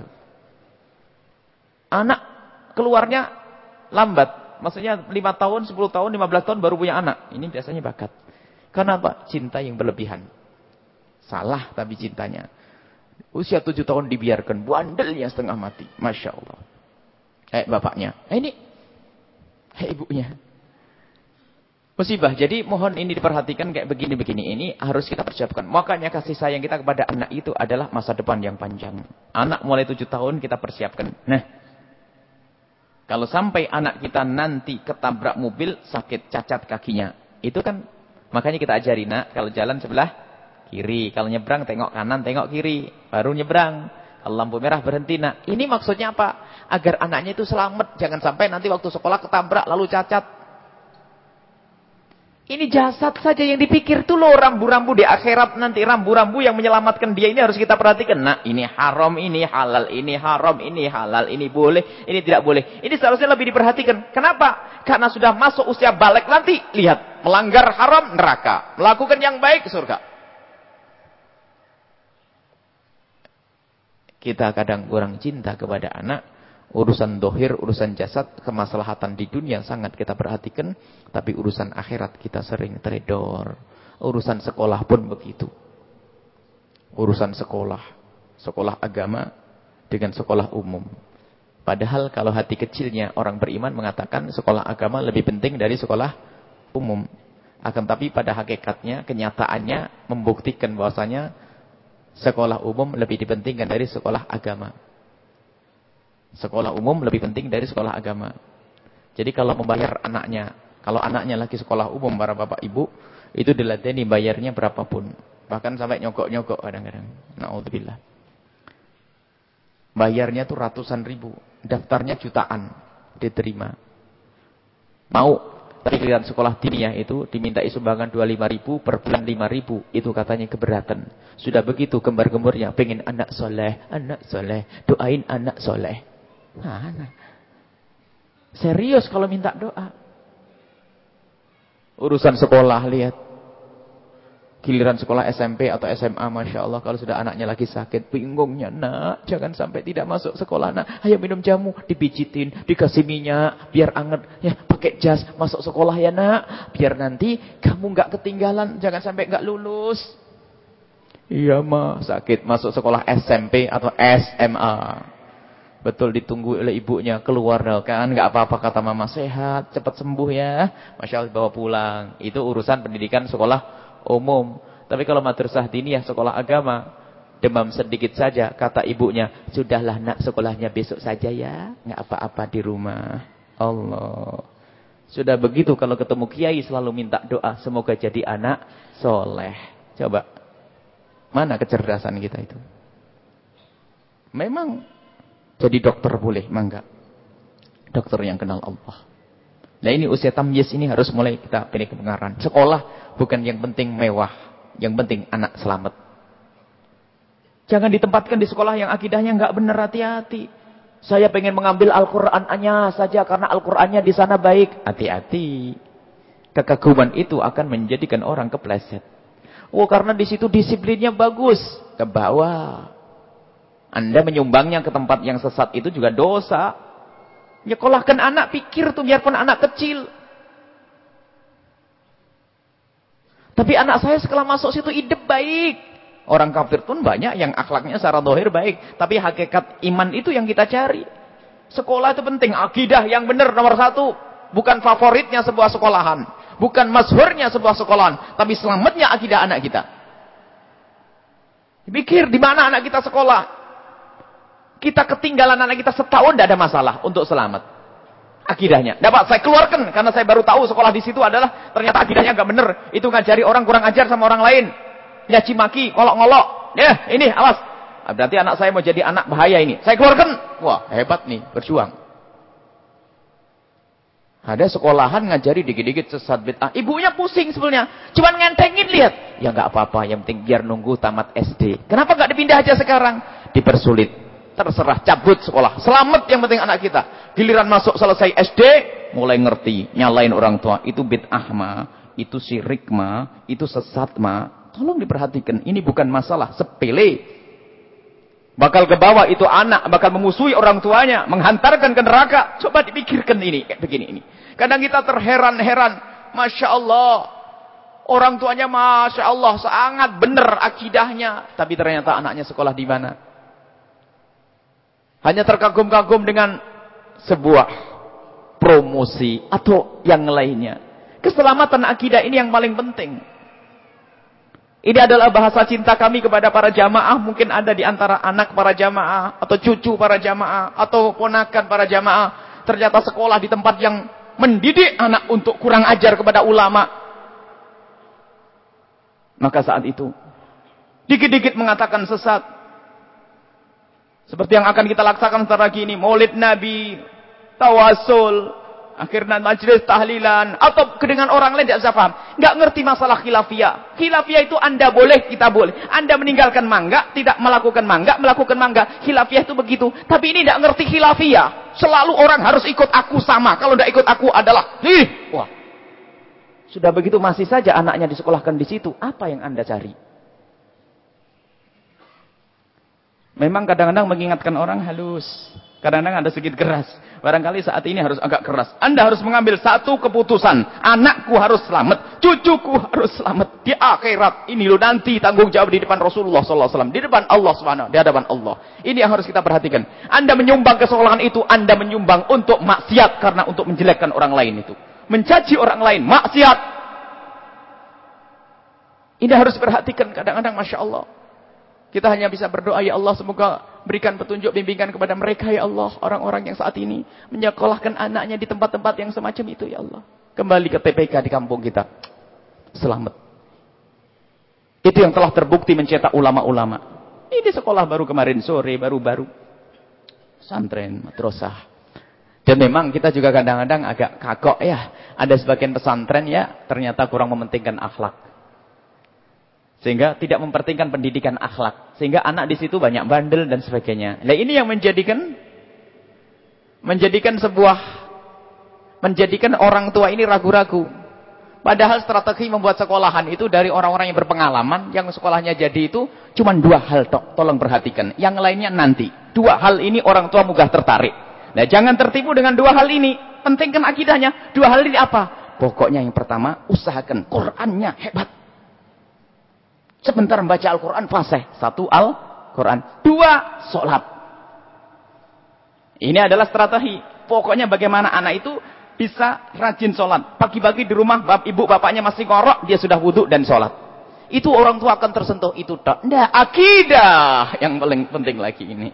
Anak keluarnya lambat. Maksudnya lima tahun, sepuluh tahun, lima belas tahun baru punya anak. Ini biasanya bakat. Karena apa? Cinta yang berlebihan. Salah tapi cintanya. Usia tujuh tahun dibiarkan. Bandelnya setengah mati. Masya Allah. Eh bapaknya. Eh ini. Eh ibunya. Musibah. Jadi mohon ini diperhatikan kayak begini-begini. Ini harus kita persiapkan. Makanya kasih sayang kita kepada anak itu adalah masa depan yang panjang. Anak mulai tujuh tahun kita persiapkan. Nah. Kalau sampai anak kita nanti ketabrak mobil, sakit, cacat kakinya. Itu kan, makanya kita ajari, nak, kalau jalan sebelah kiri. Kalau nyebrang, tengok kanan, tengok kiri. Baru nyebrang. Kalau lampu merah, berhenti, nak. Ini maksudnya apa? Agar anaknya itu selamat. Jangan sampai nanti waktu sekolah ketabrak, lalu cacat. Ini jasad saja yang dipikir tuh loh, rambu-rambu di akhirat nanti, rambu-rambu yang menyelamatkan dia ini harus kita perhatikan. Nah, ini haram, ini halal, ini haram, ini halal, ini boleh, ini tidak boleh. Ini seharusnya lebih diperhatikan. Kenapa? Karena sudah masuk usia balik nanti, lihat, melanggar haram neraka, melakukan yang baik surga. Kita kadang kurang cinta kepada anak. Urusan dohir, urusan jasad, kemaslahatan di dunia sangat kita perhatikan. Tapi urusan akhirat kita sering teledor. Urusan sekolah pun begitu. Urusan sekolah. Sekolah agama dengan sekolah umum. Padahal kalau hati kecilnya orang beriman mengatakan sekolah agama lebih penting dari sekolah umum. Akan tapi pada hakikatnya, kenyataannya membuktikan bahwasanya sekolah umum lebih dipentingkan dari sekolah agama. Sekolah umum lebih penting dari sekolah agama. Jadi kalau membayar anaknya, kalau anaknya lagi sekolah umum para bapak ibu, itu diladeni bayarnya berapapun. Bahkan sampai nyogok-nyogok kadang-kadang. Na'udzubillah. Bayarnya tuh ratusan ribu. Daftarnya jutaan. Diterima. Mau. Tapi pilihan sekolah diniyah itu dimintai sumbangan dua puluh lima ribu per bulan lima ribu. Itu katanya keberatan. Sudah begitu gembar-gembornya. Pengen anak soleh. Anak soleh. Doain anak soleh. Nah, nah. Serius kalau minta doa. Urusan sekolah lihat. Giliran sekolah S M P atau S M A, Masya Allah, kalau sudah anaknya lagi sakit, bingungnya, nak, jangan sampai tidak masuk sekolah, nak. Ayo minum jamu, dipijitin, dikasih minyak, biar anget, ya, pakai jas, masuk sekolah ya, nak. Biar nanti kamu nggak ketinggalan, jangan sampai nggak lulus. Iya, mah, sakit, masuk sekolah S M P atau S M A. Betul ditunggu oleh ibunya, keluar kan, nggak apa-apa kata mama, sehat, cepat sembuh ya. Masya Allah, bawa pulang. Itu urusan pendidikan sekolah umum. Tapi kalau madrasah diniyah, sekolah agama, demam sedikit saja, kata ibunya, sudahlah nak, sekolahnya besok saja ya, nggak apa-apa di rumah. Allah. Sudah begitu kalau ketemu kiai selalu minta doa, semoga jadi anak soleh. Coba, mana kecerdasan kita itu? Memang jadi dokter boleh, mangga. Dokter yang kenal Allah. Nah ini usia tamyiz ini harus mulai kita pilih kebenaran. Sekolah bukan yang penting mewah. Yang penting anak selamat. Jangan ditempatkan di sekolah yang akidahnya nggak benar, hati-hati. Saya pengen mengambil Al-Qur'annya saja karena Al-Qur'annya di sana baik. Hati-hati. Kekaguman itu akan menjadikan orang kepleset. Oh, karena di situ disiplinnya bagus, ke bawah. Anda menyumbangnya ke tempat yang sesat itu juga dosa. Nyekolahkan anak, pikir tuh biarpun anak kecil. Tapi anak saya setelah masuk situ hidup baik. Orang kafir pun banyak yang akhlaknya secara zahir baik. Tapi hakikat iman itu yang kita cari. Sekolah itu penting. Akidah yang benar nomor satu. Bukan favoritnya sebuah sekolahan. Bukan masyhurnya sebuah sekolahan. Tapi selamatnya akidah anak kita. Pikir di mana anak kita sekolah. Kita ketinggalan anak kita setahun tidak ada masalah untuk selamat. Akidahnya. Dapat saya keluarkan karena saya baru tahu sekolah di situ adalah ternyata akidahnya enggak benar. Itu ngajari orang kurang ajar sama orang lain. Nyaci maki, ngolok-ngolok. Ya, ini awas. Berarti anak saya mau jadi anak bahaya ini. Saya keluarkan. Wah, hebat nih, berjuang. Ada sekolahan ngajari dikit-dikit sesat bid'ah. Ibunya pusing sebenarnya. Cuman ngentengin lihat. Ya enggak apa-apa, yang penting biar nunggu tamat S D. Kenapa enggak dipindah aja sekarang? Dipersulit. Terserah, cabut sekolah. Selamat yang penting anak kita. Giliran masuk selesai S D, mulai ngerti. Nyalain orang tua. Itu bid'ah mah. Itu syirik mah. Itu sesat mah. Tolong diperhatikan. Ini bukan masalah sepele. Bakal ke bawah itu anak. Bakal memusuhi orang tuanya. Menghantarkan ke neraka. Coba dipikirkan ini. Kayak begini ini. Kadang kita terheran-heran. Masya Allah. Orang tuanya Masya Allah. Sangat benar akidahnya. Tapi ternyata anaknya sekolah di mana? Hanya terkagum-kagum dengan sebuah promosi atau yang lainnya. Keselamatan akidah ini yang paling penting. Ini adalah bahasa cinta kami kepada para jamaah. Mungkin ada di antara anak para jamaah, atau cucu para jamaah, atau ponakan para jamaah. Ternyata sekolah di tempat yang mendidik anak untuk kurang ajar kepada ulama. Maka saat itu, dikit-dikit mengatakan sesat. Seperti yang akan kita laksanakan sebentar lagi ini. Maulid Nabi, tawasul, akhirnya majlis tahlilan, atau dengan orang lain tidak bisa paham. Nggak ngerti masalah khilafiyah. Khilafiyah itu Anda boleh, kita boleh. Anda meninggalkan mangga, tidak melakukan mangga, melakukan mangga. Khilafiyah itu begitu. Tapi ini tidak ngerti khilafiyah. Selalu orang harus ikut aku sama. Kalau tidak ikut aku adalah, ih, wah. Sudah begitu masih saja anaknya disekolahkan di situ. Apa yang Anda cari? Memang kadang-kadang mengingatkan orang halus. Kadang-kadang ada sedikit keras. Barangkali saat ini harus agak keras. Anda harus mengambil satu keputusan. Anakku harus selamat. Cucuku harus selamat. Di akhirat. Ini loh nanti tanggung jawab di depan Rasulullah shallallahu alaihi wasallam. Di depan Allah subhanahu wa taala. Di hadapan Allah. Ini yang harus kita perhatikan. Anda menyumbang kesalahan itu. Anda menyumbang untuk maksiat. Karena untuk menjelekkan orang lain itu. Mencaci orang lain. Maksiat. Ini harus diperhatikan kadang-kadang. Masya Allah. Kita hanya bisa berdoa, ya Allah, semoga berikan petunjuk bimbingan kepada mereka, ya Allah. Orang-orang yang saat ini menyekolahkan anaknya di tempat-tempat yang semacam itu, ya Allah. Kembali ke T P K di kampung kita. Selamat. Itu yang telah terbukti mencetak ulama-ulama. Ini sekolah baru kemarin sore, baru-baru. Pesantren, madrasah. Dan memang kita juga kadang-kadang agak kagok ya. Ada sebagian pesantren ya, ternyata kurang mementingkan akhlak. Sehingga tidak memperhatikan pendidikan akhlak. Sehingga anak di situ banyak bandel dan sebagainya. Nah ini yang menjadikan menjadikan sebuah menjadikan orang tua ini ragu-ragu. Padahal strategi membuat sekolahan itu dari orang-orang yang berpengalaman, yang sekolahnya jadi itu cuma dua hal tok. Tolong perhatikan. Yang lainnya nanti. Dua hal ini orang tua mudah tertarik. Nah jangan tertipu dengan dua hal ini. Pentingkan akidahnya. Dua hal ini apa? Pokoknya yang pertama, usahakan Qur'annya hebat. Sebentar membaca Al-Quran fasih. Satu Al-Quran. Dua sholat. Ini adalah strategi. Pokoknya bagaimana anak itu bisa rajin sholat. Pagi-pagi di rumah bap, ibu bapaknya masih ngorok. Dia sudah wudhu dan sholat. Itu orang tua akan tersentuh. Itu tak. Nah, akidah yang paling penting lagi ini.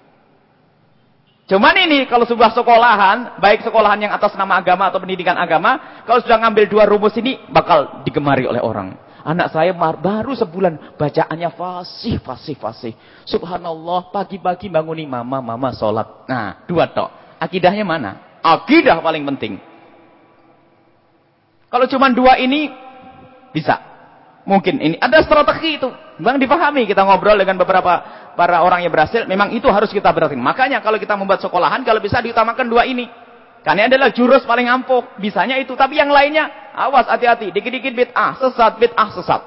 Cuman ini kalau sebuah sekolahan. Baik sekolahan yang atas nama agama atau pendidikan agama. Kalau sudah ngambil dua rumus ini. Bakal digemari oleh orang. Anak saya baru sebulan bacaannya fasih, fasih, fasih. Subhanallah, pagi-pagi banguni mama, mama sholat. Nah, dua tok. Akidahnya mana? Akidah paling penting. Kalau cuma dua ini, bisa. Mungkin ini ada strategi itu. Memang dipahami, kita ngobrol dengan beberapa para orang yang berhasil, memang itu harus kita perhatikan. Makanya kalau kita membuat sekolahan, kalau bisa diutamakan dua ini. Karena ini adalah jurus paling ampuh. Bisanya itu. Tapi yang lainnya, awas, hati-hati. Dikit-dikit bid'ah, sesat, bid'ah, sesat.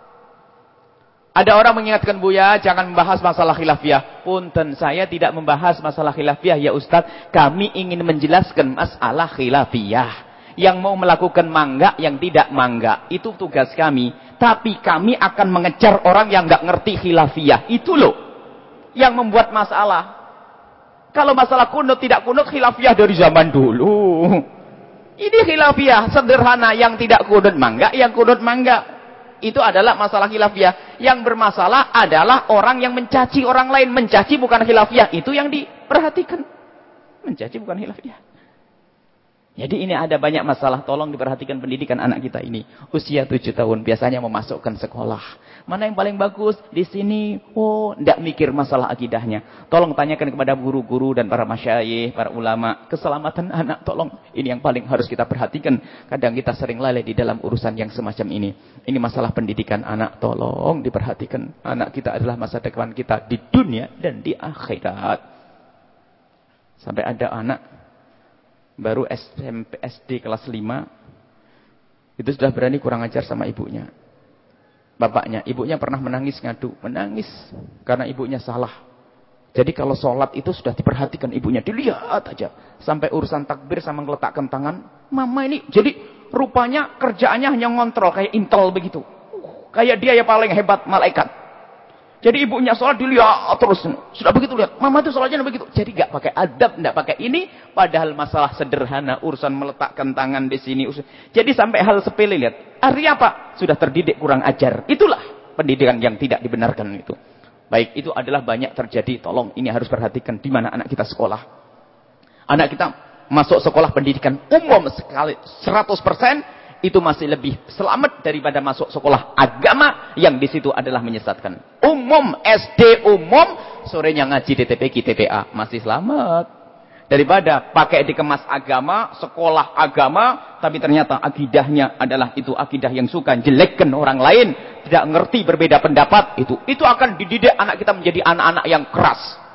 Ada orang mengingatkan, Buya, jangan membahas masalah khilafiyah. Punten, saya tidak membahas masalah khilafiyah, ya Ustadz. Kami ingin menjelaskan masalah khilafiyah. Yang mau melakukan mangga, yang tidak mangga. Itu tugas kami. Tapi kami akan mengejar orang yang nggak ngerti khilafiyah. Itu loh yang membuat masalah. Kalau masalah kunut, tidak kunut, khilafiyah dari zaman dulu. Ini khilafiyah sederhana, yang tidak kunut mangga, yang kunut mangga. Itu adalah masalah khilafiyah. Yang bermasalah adalah orang yang mencaci orang lain. Mencaci bukan khilafiyah. Itu yang diperhatikan. Mencaci bukan khilafiyah. Jadi ini ada banyak masalah. Tolong diperhatikan pendidikan anak kita ini. Usia tujuh tahun. Biasanya memasukkan sekolah. Mana yang paling bagus? Di sini. Oh, tidak mikir masalah akidahnya. Tolong tanyakan kepada guru-guru dan para masyayikh, para ulama. Keselamatan anak, tolong. Ini yang paling harus kita perhatikan. Kadang kita sering lalai di dalam urusan yang semacam ini. Ini masalah pendidikan anak. Tolong diperhatikan. Anak kita adalah masa depan kita di dunia dan di akhirat. Sampai ada anak baru S M P S D kelas lima. Itu sudah berani kurang ajar sama ibunya. Bapaknya, ibunya pernah menangis ngadu, menangis karena ibunya salah. Jadi kalau sholat itu sudah diperhatikan ibunya, dilihat aja. Sampai urusan takbir sama ngeletakkan tangan, mama ini jadi rupanya kerjaannya hanya ngontrol kayak intel begitu. Uh, kayak dia yang paling hebat malaikat. Jadi ibunya sholat dilihat terus, sudah begitu lihat, mama itu sholatnya begitu. Jadi nggak pakai adab, nggak pakai ini, padahal masalah sederhana, urusan meletakkan tangan di sini. Jadi sampai hal sepele lihat. Artinya apa? Sudah terdidik kurang ajar. Itulah pendidikan yang tidak dibenarkan itu. Baik, itu adalah banyak terjadi. Tolong ini harus perhatikan di mana anak kita sekolah. Anak kita masuk sekolah pendidikan umum sekali seratus persen itu masih lebih selamat daripada masuk sekolah agama yang di situ adalah menyesatkan. Umum, S D umum, sorenya ngaji D T P Q T P A, masih selamat. Daripada pakai dikemas agama, sekolah agama, tapi ternyata akidahnya adalah itu akidah yang suka jelekkan orang lain, tidak ngerti berbeda pendapat, itu itu akan dididik anak kita menjadi anak-anak yang keras.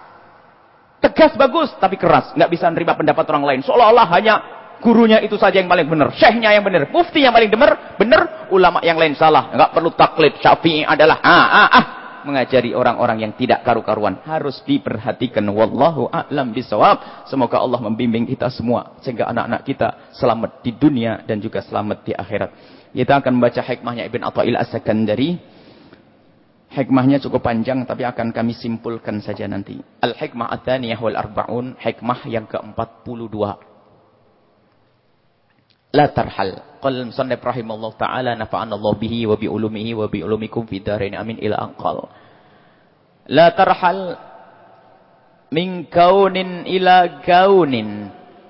Tegas bagus, tapi keras, nggak bisa menerima pendapat orang lain. Seolah-olah hanya gurunya itu saja yang paling benar, syekhnya yang benar, mufti yang paling benar, benar, ulama yang lain salah. Enggak perlu taklid. Syafi'i adalah ah ah ah mengajari orang-orang yang tidak karu-karuan. Harus diperhatikan. Wallahu a'lam bishawab. Semoga Allah membimbing kita semua sehingga anak-anak kita selamat di dunia dan juga selamat di akhirat. Kita akan membaca hikmahnya Ibn Athaillah As-Sakandari. Hikmahnya cukup panjang tapi akan kami simpulkan saja nanti. Al-hikmah ats-tsaniyah wal arba'un, hikmah yang ke empat puluh dua. La tarhal. Qala al-musannif rahimallahu ta'ala nafa'ana Allah bihi wa bi ulumihi wa bi ulumikum fid dharain amin ila anqal. La tarhal min kaunin ila kaunin.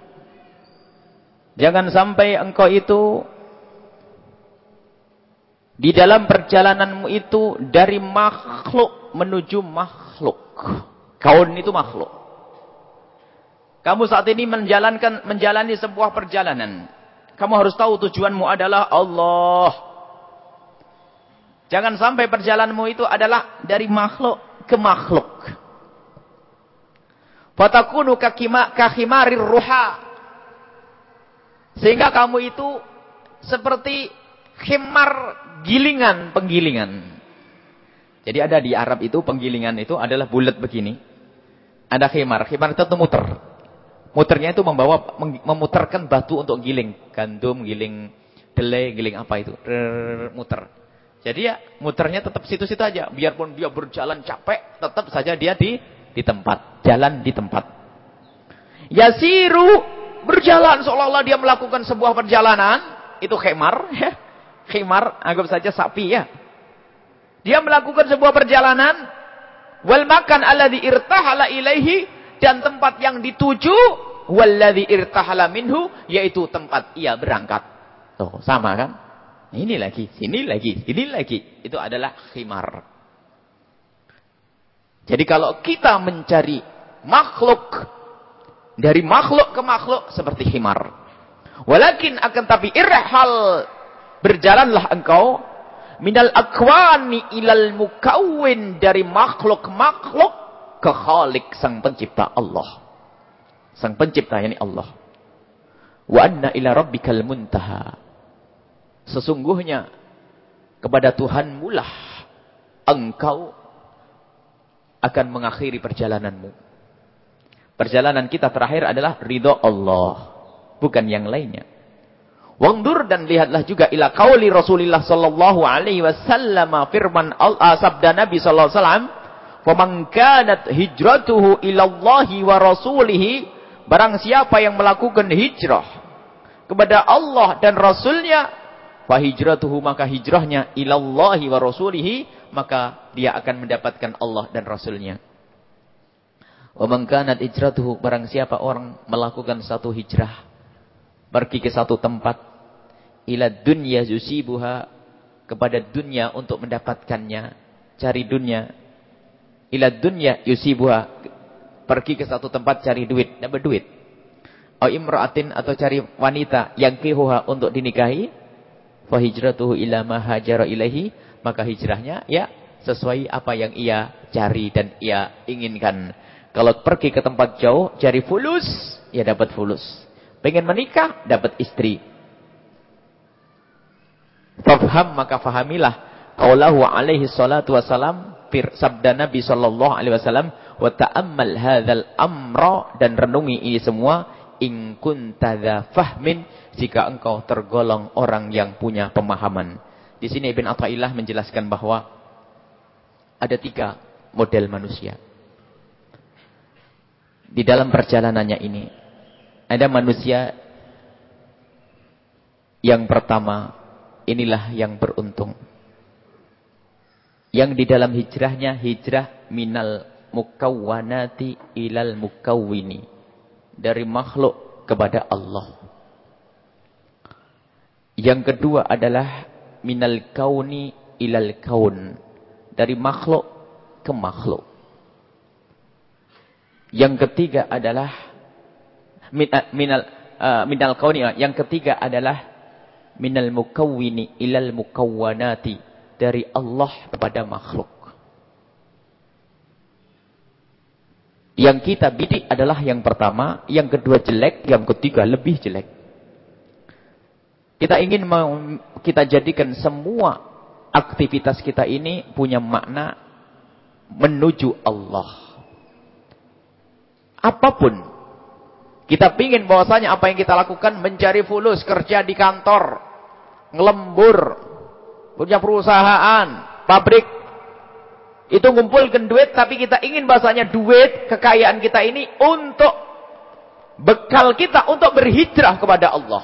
Jangan sampai engkau itu di dalam perjalananmu itu dari makhluk menuju makhluk. Kaun itu makhluk. Kamu saat ini menjalankan menjalani sebuah perjalanan. Kamu harus tahu tujuanmu adalah Allah. Jangan sampai perjalananmu itu adalah dari makhluk ke makhluk. Fatakunu kakhimarir ruha. Sehingga kamu itu seperti khimar gilingan, penggilingan. Jadi ada di Arab itu penggilingan itu adalah bulat begini. Ada khimar, khimar itu tuh muter. Muternya itu membawa memutarkan batu untuk giling, gandum, giling delay, giling apa itu, Rrr, muter. Jadi ya muternya tetap situ-situ aja, biarpun dia berjalan capek, tetap saja dia di di tempat, jalan di tempat. Yasiru berjalan seolah-olah dia melakukan sebuah perjalanan, itu khimar, ya. Khimar, anggap saja sapi ya. Dia melakukan sebuah perjalanan, wal makan alladzi irtahala ilaihi, dan tempat yang dituju walladzi irtahala minhu, yaitu tempat ia berangkat. Tuh, sama kan? Ini lagi, sini lagi, sini lagi. Itu adalah khimar. Jadi kalau kita mencari makhluk dari makhluk ke makhluk seperti khimar. Walakin akan tapi irhal, berjalanlah engkau minal akwani ilal mukawwin, dari makhluk-makhluk ke Khalik, sang pencipta Allah. Sang pencipta yakni Allah. Wa anna ila rabbikal muntaha. Sesungguhnya kepada Tuhanmu lah engkau akan mengakhiri perjalananmu. Perjalanan kita terakhir adalah ridha Allah, bukan yang lainnya. Wangdur, dan lihatlah juga ila qauli Rasulullah sallallahu alaihi wasallam, firman Allah, sabda Nabi sallallahu alaihi wasallam, "Wa man kanat hijratuhu ila Allahi wa rasulih," barang siapa yang melakukan hijrah kepada Allah dan Rasulnya, fa hijratuhu, maka hijrahnya ila Allahi wa rasulih, maka dia akan mendapatkan Allah dan Rasulnya. Wa man kanat hijratuhu, barang siapa orang melakukan satu hijrah, pergi ke satu tempat, ila dunya yusibuha, kepada dunia untuk mendapatkannya, cari dunia. Ila dunya yusibuha, pergi ke satu tempat cari duit, dapat duit. Au imra'atin, atau cari wanita yang kihuha, untuk dinikahi, fa hijratuhu ila ma hajara ilaihi, maka hijrahnya ya sesuai apa yang ia cari dan ia inginkan. Kalau pergi ke tempat jauh cari fulus, ya dapat fulus. Pengen menikah, dapat istri. Fafham, maka fahamilah qaulahu alaihi salatu wasalam, sabda Nabi sallallahu alaihi wasallam, wa ta'ammal hadzal amra, dan renungi ini semua, in kunta dza fahmin, jika engkau tergolong orang yang punya pemahaman. Di sini Ibn Athaillah menjelaskan bahwa ada tiga model manusia. Di dalam perjalanannya ini ada manusia yang pertama, inilah yang beruntung. Yang di dalam hijrahnya, hijrah minal mukawwanati ilal mukawwini, dari makhluk kepada Allah. Yang kedua adalah minal kauni ilal kaun, dari makhluk ke makhluk. Yang ketiga adalah minal uh, minal kauni, yang ketiga adalah minal mukawwini ilal mukawwanati, dari Allah kepada makhluk. Yang kita bidik adalah yang pertama, yang kedua jelek, yang ketiga lebih jelek. Kita ingin kita jadikan semua aktivitas kita ini punya makna menuju Allah. Apapun kita pingin bahwasanya apa yang kita lakukan, mencari fulus, kerja di kantor, ngelembur, punya perusahaan, pabrik, itu ngumpulkan duit, tapi kita ingin bahwasanya duit, kekayaan kita ini untuk bekal kita untuk berhijrah kepada Allah.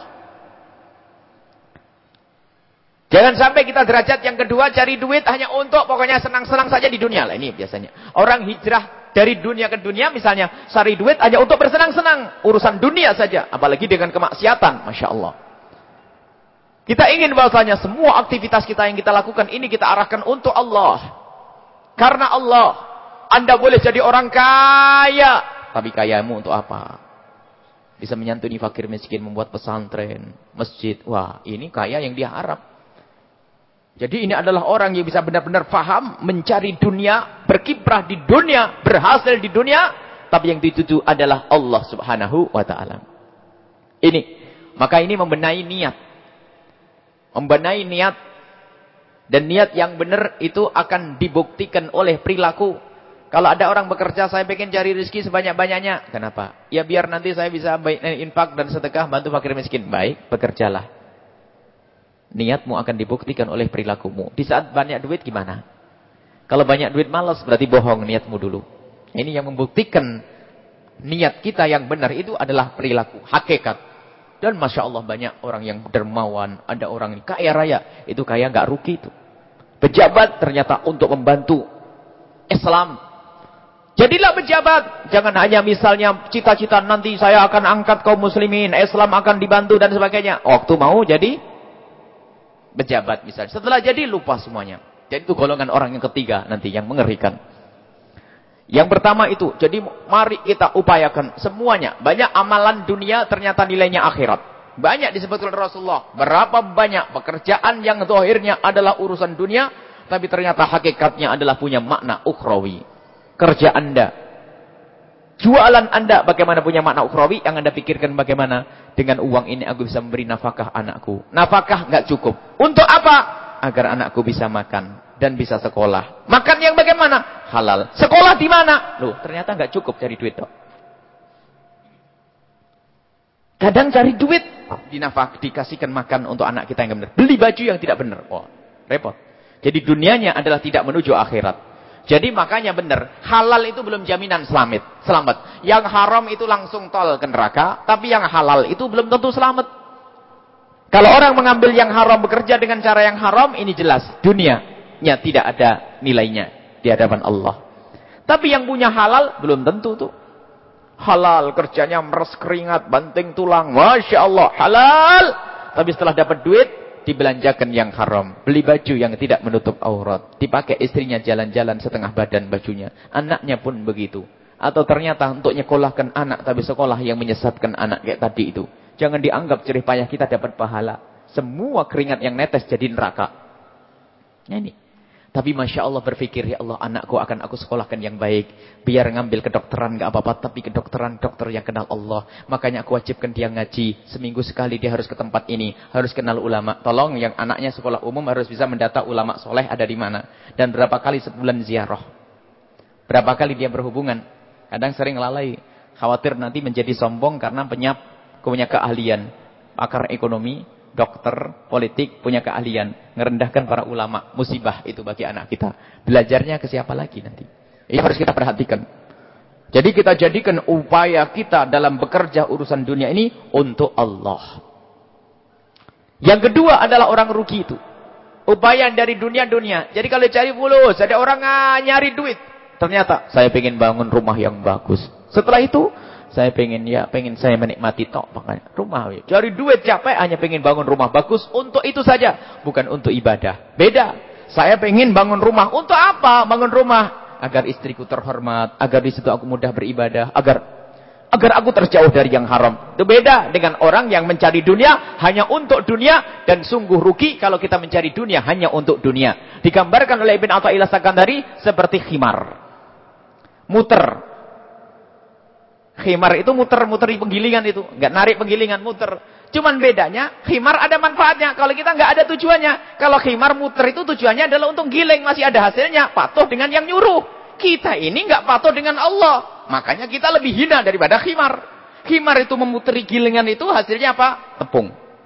Jangan sampai kita derajat yang kedua, cari duit hanya untuk pokoknya senang-senang saja di dunia lah. Ini biasanya orang hijrah dari dunia ke dunia, misalnya cari duit hanya untuk bersenang-senang, urusan dunia saja, apalagi dengan kemaksiatan, masya Allah. Kita ingin bahwasanya semua aktivitas kita yang kita lakukan ini kita arahkan untuk Allah. Karena Allah. Anda boleh jadi orang kaya, tapi kayamu untuk apa? Bisa menyantuni fakir miskin, membuat pesantren, masjid. Wah, ini kaya yang dia harap. Jadi ini adalah orang yang bisa benar-benar faham, mencari dunia, berkiprah di dunia, berhasil di dunia, tapi yang dituju adalah Allah Subhanahu wa taala. Ini, maka ini membenahi niat. Membenahi niat, dan niat yang benar itu akan dibuktikan oleh perilaku. Kalau ada orang bekerja, saya pengen cari rezeki sebanyak-banyaknya. Kenapa? Ya biar nanti saya bisa infak dan sedekah, bantu fakir miskin. Baik, bekerjalah. Niatmu akan dibuktikan oleh perilakumu. Di saat banyak duit gimana? Kalau banyak duit malas, berarti bohong niatmu dulu. Ini yang membuktikan niat kita yang benar itu adalah perilaku, hakikat. Dan Masya Allah banyak orang yang dermawan, ada orang yang kaya raya, itu kaya nggak rugi itu. Pejabat ternyata untuk membantu Islam. Jadilah pejabat, jangan hanya misalnya cita-cita nanti saya akan angkat kaum muslimin, Islam akan dibantu dan sebagainya. Waktu mau jadi pejabat misalnya. Setelah jadi lupa semuanya. Jadi itu golongan orang yang ketiga nanti yang mengerikan. Yang pertama itu. Jadi mari kita upayakan semuanya. Banyak amalan dunia ternyata nilainya akhirat. Banyak disebutkan Rasulullah. Berapa banyak pekerjaan yang zahirnya adalah urusan dunia, tapi ternyata hakikatnya adalah punya makna ukhrawi. Kerja Anda, jualan Anda bagaimana punya makna ukhrawi, yang Anda pikirkan bagaimana dengan uang ini aku bisa memberi nafkah anakku. Nafkah nggak cukup. Untuk apa? Agar anakku bisa makan dan bisa sekolah. Makan yang bagaimana? Halal. Sekolah di mana? Loh, ternyata nggak cukup cari duit, dok. Kadang cari duit, dinafak, dikasihkan makan untuk anak kita yang benar. Beli baju yang tidak benar. Oh, repot. Jadi dunianya adalah tidak menuju akhirat. Jadi makanya benar, halal itu belum jaminan selamat. Selamat. Yang haram itu langsung tol ke neraka, tapi yang halal itu belum tentu selamat. Kalau orang mengambil yang haram, bekerja dengan cara yang haram, ini jelas dunianya tidak ada nilainya di hadapan Allah. Tapi yang punya halal belum tentu tuh. Halal, kerjanya meres keringat, banting tulang. Masya Allah, halal. Tapi setelah dapat duit, dibelanjakan yang haram. Beli baju yang tidak menutup aurat. Dipakai istrinya jalan-jalan setengah badan bajunya. Anaknya pun begitu. Atau ternyata untuk nyekolahkan anak, tapi sekolah yang menyesatkan anak kayak tadi itu. Jangan dianggap jerih payah kita dapat pahala. Semua keringat yang netes jadi neraka. Ini. Tapi Masya Allah berpikir, ya Allah anakku akan aku sekolahkan yang baik. Biar ngambil kedokteran gak apa-apa. Tapi kedokteran dokter yang kenal Allah. Makanya aku wajibkan dia ngaji. Seminggu sekali dia harus ke tempat ini. Harus kenal ulama. Tolong yang anaknya sekolah umum harus bisa mendata ulama soleh ada di mana. Dan berapa kali sebulan ziarah. Berapa kali dia berhubungan. Kadang sering lalai. Khawatir nanti menjadi sombong karena penyap, punya keahlian. Pakar ekonomi. Dokter, politik, punya keahlian. Ngerendahkan para ulama. Musibah itu bagi anak kita. Belajarnya ke siapa lagi nanti? Ini harus kita perhatikan. Jadi kita jadikan upaya kita dalam bekerja urusan dunia ini untuk Allah. Yang kedua adalah orang rugi itu. Upaya dari dunia-dunia. Jadi kalau cari fulus, ada orang nyari duit. Ternyata saya pengen bangun rumah yang bagus. Setelah itu, saya pengen ya, pengen saya menikmati tok makanya rumah. Cari duit capek hanya pengen bangun rumah bagus untuk itu saja, bukan untuk ibadah. Beda. Saya pengen bangun rumah untuk apa? Bangun rumah agar istriku terhormat, agar di situ aku mudah beribadah, agar agar aku terjauh dari yang haram. Itu beda dengan orang yang mencari dunia hanya untuk dunia dan sungguh rugi kalau kita mencari dunia hanya untuk dunia. Digambarkan oleh Ibn Athaillah Sakandari seperti khimar. Muter. Khimar itu muter-muter di penggilingan itu. Enggak narik penggilingan, muter. Cuman bedanya, khimar ada manfaatnya. Kalau kita enggak ada tujuannya. Kalau khimar muter itu tujuannya adalah untuk giling. Masih ada hasilnya. Patuh dengan yang nyuruh. Kita ini enggak patuh dengan Allah. Makanya kita lebih hina daripada khimar. Khimar itu memuteri gilingan itu hasilnya apa? Tepung.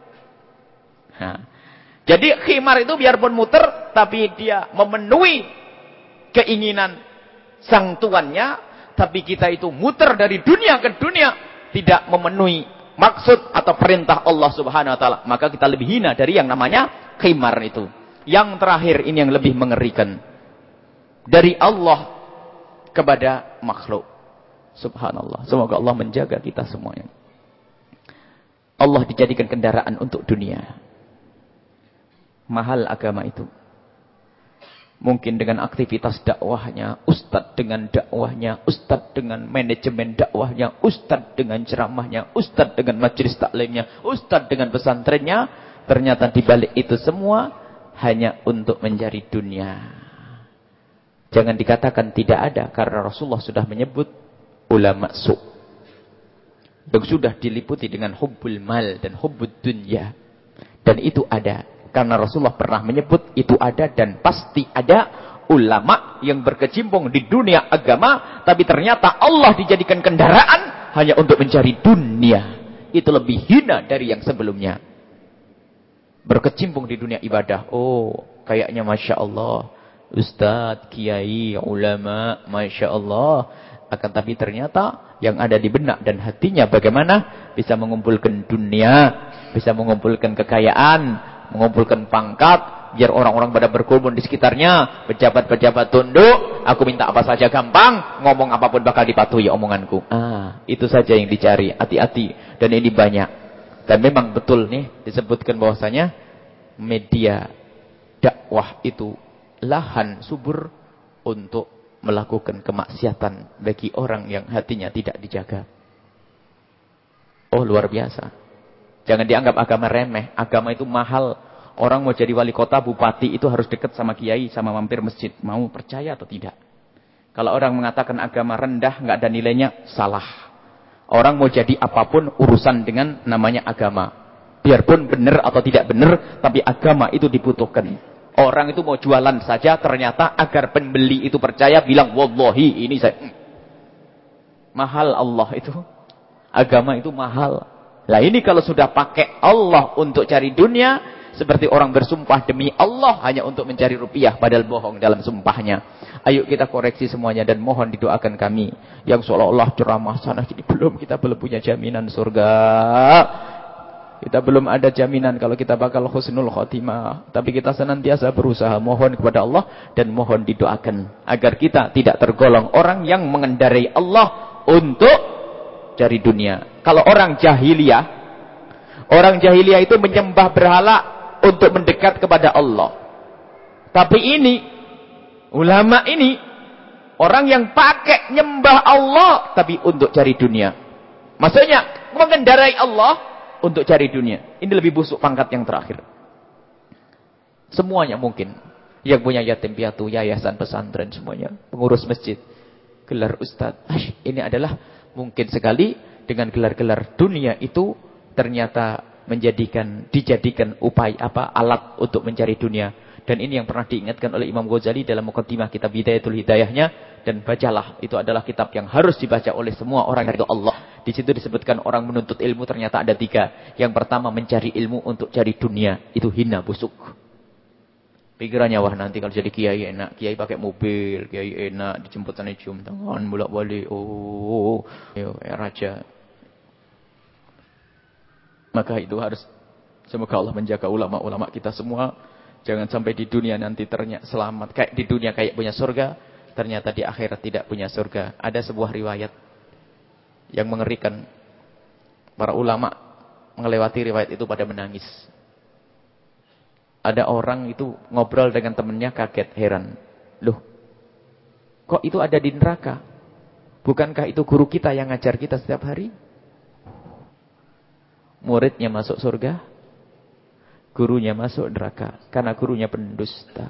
Nah. Jadi khimar itu biarpun muter, tapi dia memenuhi keinginan sang tuannya. Tapi kita itu muter dari dunia ke dunia. Tidak memenuhi maksud atau perintah Allah subhanahu wa ta'ala. Maka kita lebih hina dari yang namanya khimar itu. Yang terakhir ini yang lebih mengerikan. Dari Allah kepada makhluk. Subhanallah. Semoga Allah menjaga kita semuanya. Allah dijadikan kendaraan untuk dunia. Mahal agama itu. Mungkin dengan aktivitas dakwahnya, ustadz dengan dakwahnya, ustadz dengan manajemen dakwahnya, ustadz dengan ceramahnya, ustadz dengan majelis taklimnya, ustadz dengan pesantrennya, ternyata dibalik itu semua hanya untuk mencari dunia. Jangan dikatakan tidak ada, karena Rasulullah sudah menyebut ulama su' yang sudah diliputi dengan hubbul mal dan hubbud dunya, dan itu ada. Karena Rasulullah pernah menyebut itu ada dan pasti ada ulama yang berkecimpung di dunia agama. Tapi ternyata Allah dijadikan kendaraan hanya untuk mencari dunia. Itu lebih hina dari yang sebelumnya. Berkecimpung di dunia ibadah. Oh, kayaknya Masya Allah. Ustadz, kiai, ulama, Masya Allah. Akan tapi ternyata yang ada di benak dan hatinya bagaimana? Bisa mengumpulkan dunia. Bisa mengumpulkan kekayaan. Mengumpulkan pangkat, biar orang-orang pada berkumpul di sekitarnya, pejabat-pejabat tunduk, aku minta apa saja gampang, ngomong apapun bakal dipatuhi omonganku. Ah, itu saja yang dicari, hati-hati. Dan ini banyak. Dan memang betul nih, disebutkan bahwasanya media dakwah itu lahan subur untuk melakukan kemaksiatan bagi orang yang hatinya tidak dijaga. Oh, luar biasa. Jangan dianggap agama remeh. Agama itu mahal. Orang mau jadi wali kota, bupati itu harus dekat sama kiai, sama mampir masjid. Mau percaya atau tidak? Kalau orang mengatakan agama rendah, nggak ada nilainya, salah. Orang mau jadi apapun urusan dengan namanya agama. Biarpun benar atau tidak benar, tapi agama itu dibutuhkan. Orang itu mau jualan saja, ternyata agar pembeli itu percaya, bilang, wallahi ini saya. Mahal Allah itu. Agama itu mahal. Lah ini kalau sudah pakai Allah untuk cari dunia, seperti orang bersumpah demi Allah hanya untuk mencari rupiah, padahal bohong dalam sumpahnya. Ayo kita koreksi semuanya dan mohon didoakan kami yang seolah-olah ceramah sana sini, belum, kita belum punya jaminan surga. Kita belum ada jaminan kalau kita bakal husnul khotimah. Tapi kita senantiasa berusaha mohon kepada Allah dan mohon didoakan agar kita tidak tergolong orang yang mengendarai Allah untuk cari dunia. Kalau orang jahiliyah, orang jahiliyah itu menyembah berhala untuk mendekat kepada Allah. Tapi ini, ulama ini, orang yang pakai nyembah Allah, tapi untuk cari dunia. Maksudnya, mengendarai Allah untuk cari dunia. Ini lebih busuk pangkat yang terakhir. Semuanya mungkin. Yang punya yatim piatu, yayasan, pesantren, semuanya. Pengurus masjid, gelar ustadz. Ini adalah mungkin sekali dengan gelar-gelar dunia itu ternyata menjadikan, dijadikan upaya apa alat untuk mencari dunia. Dan ini yang pernah diingatkan oleh Imam Ghazali dalam muqaddimah kitab Bidayatul Hidayahnya. Dan bacalah, itu adalah kitab yang harus dibaca oleh semua orang yang itu Allah. Di situ disebutkan orang menuntut ilmu ternyata ada tiga. Yang pertama mencari ilmu untuk cari dunia, itu hina, busuk. Pikirannya, wah nanti kalau jadi kiai enak, kiai pakai mobil, kiai enak, dijemput sana cium tangan, bolak-balik, oh, yo, ya raja. Maka itu harus, semoga Allah menjaga ulama-ulama kita semua, jangan sampai di dunia nanti ternyata selamat, kayak di dunia kayak punya surga, ternyata di akhirat tidak punya surga. Ada sebuah riwayat yang mengerikan, para ulama melewati riwayat itu pada menangis. Ada orang itu ngobrol dengan temannya, kaget, heran. Loh, kok itu ada di neraka? Bukankah itu guru kita yang ngajar kita setiap hari? Muridnya masuk surga, gurunya masuk neraka. Karena gurunya pendusta.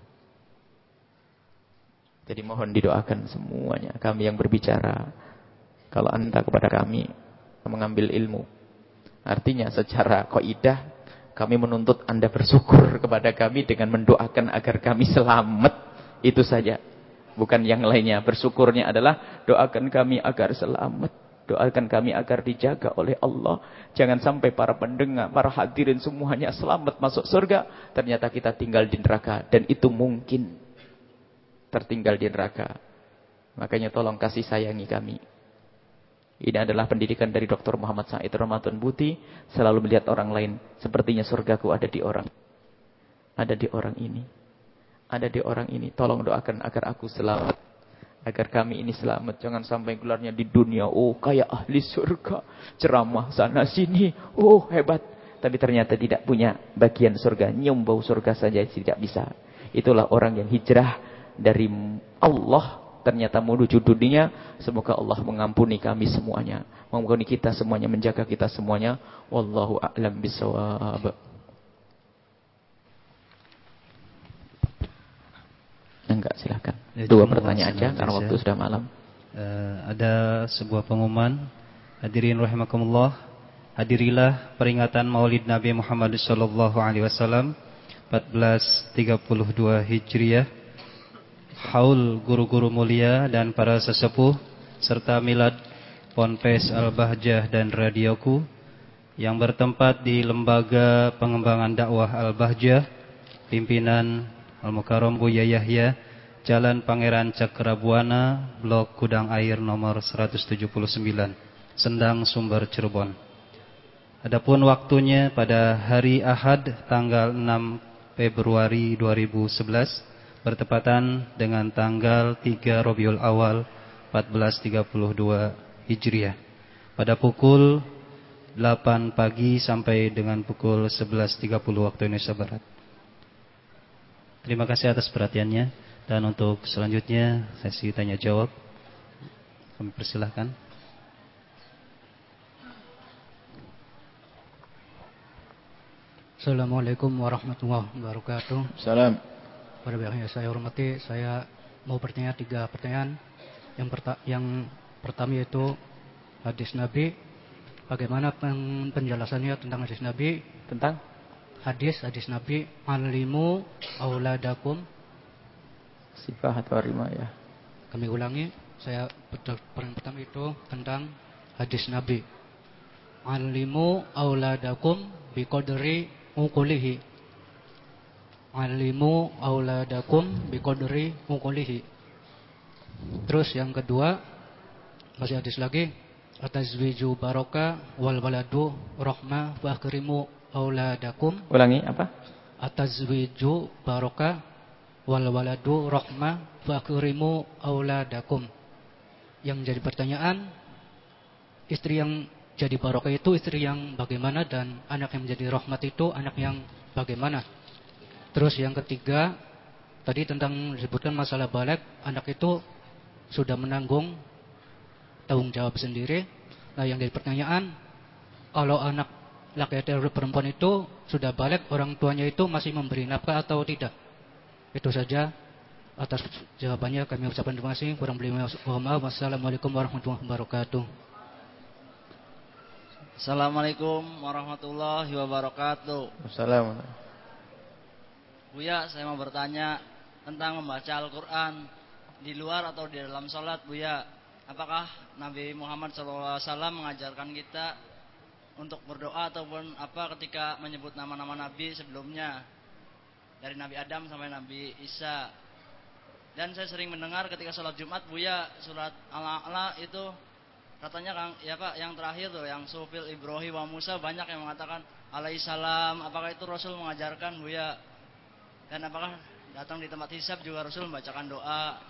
Jadi mohon didoakan semuanya. Kami yang berbicara, kalau anda kepada kami mengambil ilmu. Artinya secara kaidah, kami menuntut anda bersyukur kepada kami dengan mendoakan agar kami selamat. Itu saja. Bukan yang lainnya. Bersyukurnya adalah doakan kami agar selamat. Doakan kami agar dijaga oleh Allah. Jangan sampai para pendengar, para hadirin semuanya selamat masuk surga. Ternyata kita tinggal di neraka. Dan itu mungkin tertinggal di neraka. Makanya tolong kasih sayangi kami. Ini adalah pendidikan dari Doktor Muhammad Said Ramadan Buti. Selalu melihat orang lain. Sepertinya surgaku ada di orang. Ada di orang ini. Ada di orang ini. Tolong doakan agar aku selamat. Agar kami ini selamat. Jangan sampai gelarnya di dunia. Oh kayak ahli surga. Ceramah sana sini. Oh hebat. Tapi ternyata tidak punya bagian surga. Nyium bau surga saja tidak bisa. Itulah orang yang hijrah dari Allah. Ternyata menuju dunia. Semoga Allah mengampuni kami semuanya. Mengampuni kita semuanya. Menjaga kita semuanya. Wallahu a'lam bishawab. Enggak, silakan. Dua pertanyaan aja karena waktu sudah malam. Uh, ada sebuah pengumuman. Hadirin rahimakumullah. Hadirilah peringatan Maulid Nabi Muhammad sallallahu alaihi wasallam empat belas tiga puluh dua Hijriah. Haul guru-guru mulia dan para sesepuh serta milad Ponpes Al-Bahjah dan Radioku yang bertempat di Lembaga Pengembangan Dakwah Al-Bahjah, pimpinan Al-Mukarram Buya Yahya, Jalan Pangeran Cakrabuana, Blok Kudang Air nomor seratus tujuh puluh sembilan, Sendang Sumber Cirebon. Adapun waktunya pada hari Ahad tanggal enam Februari dua ribu sebelas bertepatan dengan tanggal tiga Rabiul Awal empat belas tiga puluh dua Hijriah pada pukul delapan pagi sampai dengan pukul sebelas tiga puluh waktu Indonesia Barat. Terima kasih atas perhatiannya. Dan untuk selanjutnya sesi tanya jawab, kami persilahkan. Assalamualaikum warahmatullahi wabarakatuh. Salam. Pada pihak yang saya hormati, saya mau bertanya tiga pertanyaan. Yang, perta- yang pertama yaitu hadis Nabi. Bagaimana pen- penjelasannya tentang hadis Nabi? Tentang? Hadis, hadis Nabi. Alimu auladakum. Sifat atau rima ya. Kami ulangi. Saya pertanyaan pertama itu tentang hadis Nabi. Alimu auladakum biqadri uqulihi. Alimu auladakum biqadri uqulihi. Terus yang kedua, masih hadis lagi, atazwiju baraka wal waladu rahmah wa akrimu auladakum. Ulangi apa? Atazwiju baraka wal waladu rahmah wa akrimu auladakum. Yang jadi pertanyaan, istri yang jadi barokah itu istri yang bagaimana, dan anak yang menjadi rahmat itu anak yang bagaimana. Terus yang ketiga, tadi tentang disebutkan masalah balik, anak itu sudah menanggung tanggung jawab sendiri. Nah yang jadi pertanyaan, kalau anak laki-laki atau perempuan itu sudah balik, orang tuanya itu masih memberi nafkah atau tidak? Itu saja. Atas jawabannya kami ucapkan terima kasih. Kurang lebih mohon maaf. Wassalamualaikum warahmatullahi wabarakatuh. Assalamualaikum warahmatullahi wabarakatuh. Assalamualaikum. Buya, saya mau bertanya tentang membaca Al-Quran di luar atau di dalam sholat, Buya. Apakah Nabi Muhammad shallallahu alaihi wasallam mengajarkan kita untuk berdoa ataupun apa ketika menyebut nama-nama Nabi sebelumnya, dari Nabi Adam sampai Nabi Isa? Dan saya sering mendengar ketika sholat Jumat, Buya, surat Al-A'la itu katanya Kang, ya Pak, yang terakhir tuh, yang Sufil Ibrahim wa Musa, banyak yang mengatakan alaihissalam. Apakah itu Rasul mengajarkan, Buya? Dan apakah datang di tempat hisab juga Rasul membacakan doa?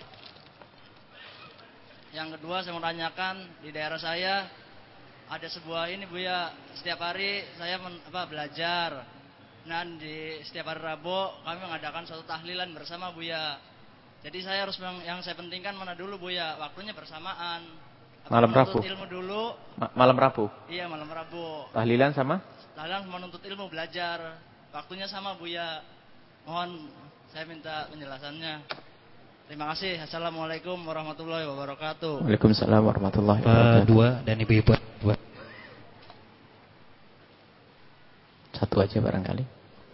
Yang kedua, saya mau tanyakan, di daerah saya ada sebuah ini, Buya, setiap hari saya men, apa, belajar. Dan di setiap hari Rabu kami mengadakan suatu tahlilan bersama, Buya. Jadi saya harus yang saya pentingkan mana dulu, Buya? Waktunya bersamaan. Malam Rabu. Ilmu dulu. Ma malam Rabu. Iya, malam Rabu. Tahlilan sama? Tahlilan menuntut ilmu, belajar. Waktunya sama, Buya. Mohon saya minta penjelasannya. Terima kasih. Assalamualaikum warahmatullahi wabarakatuh. Waalaikumsalam warahmatullahi Pak wabarakatuh. dua dan ibu-ibu dua. Satu aja barangkali.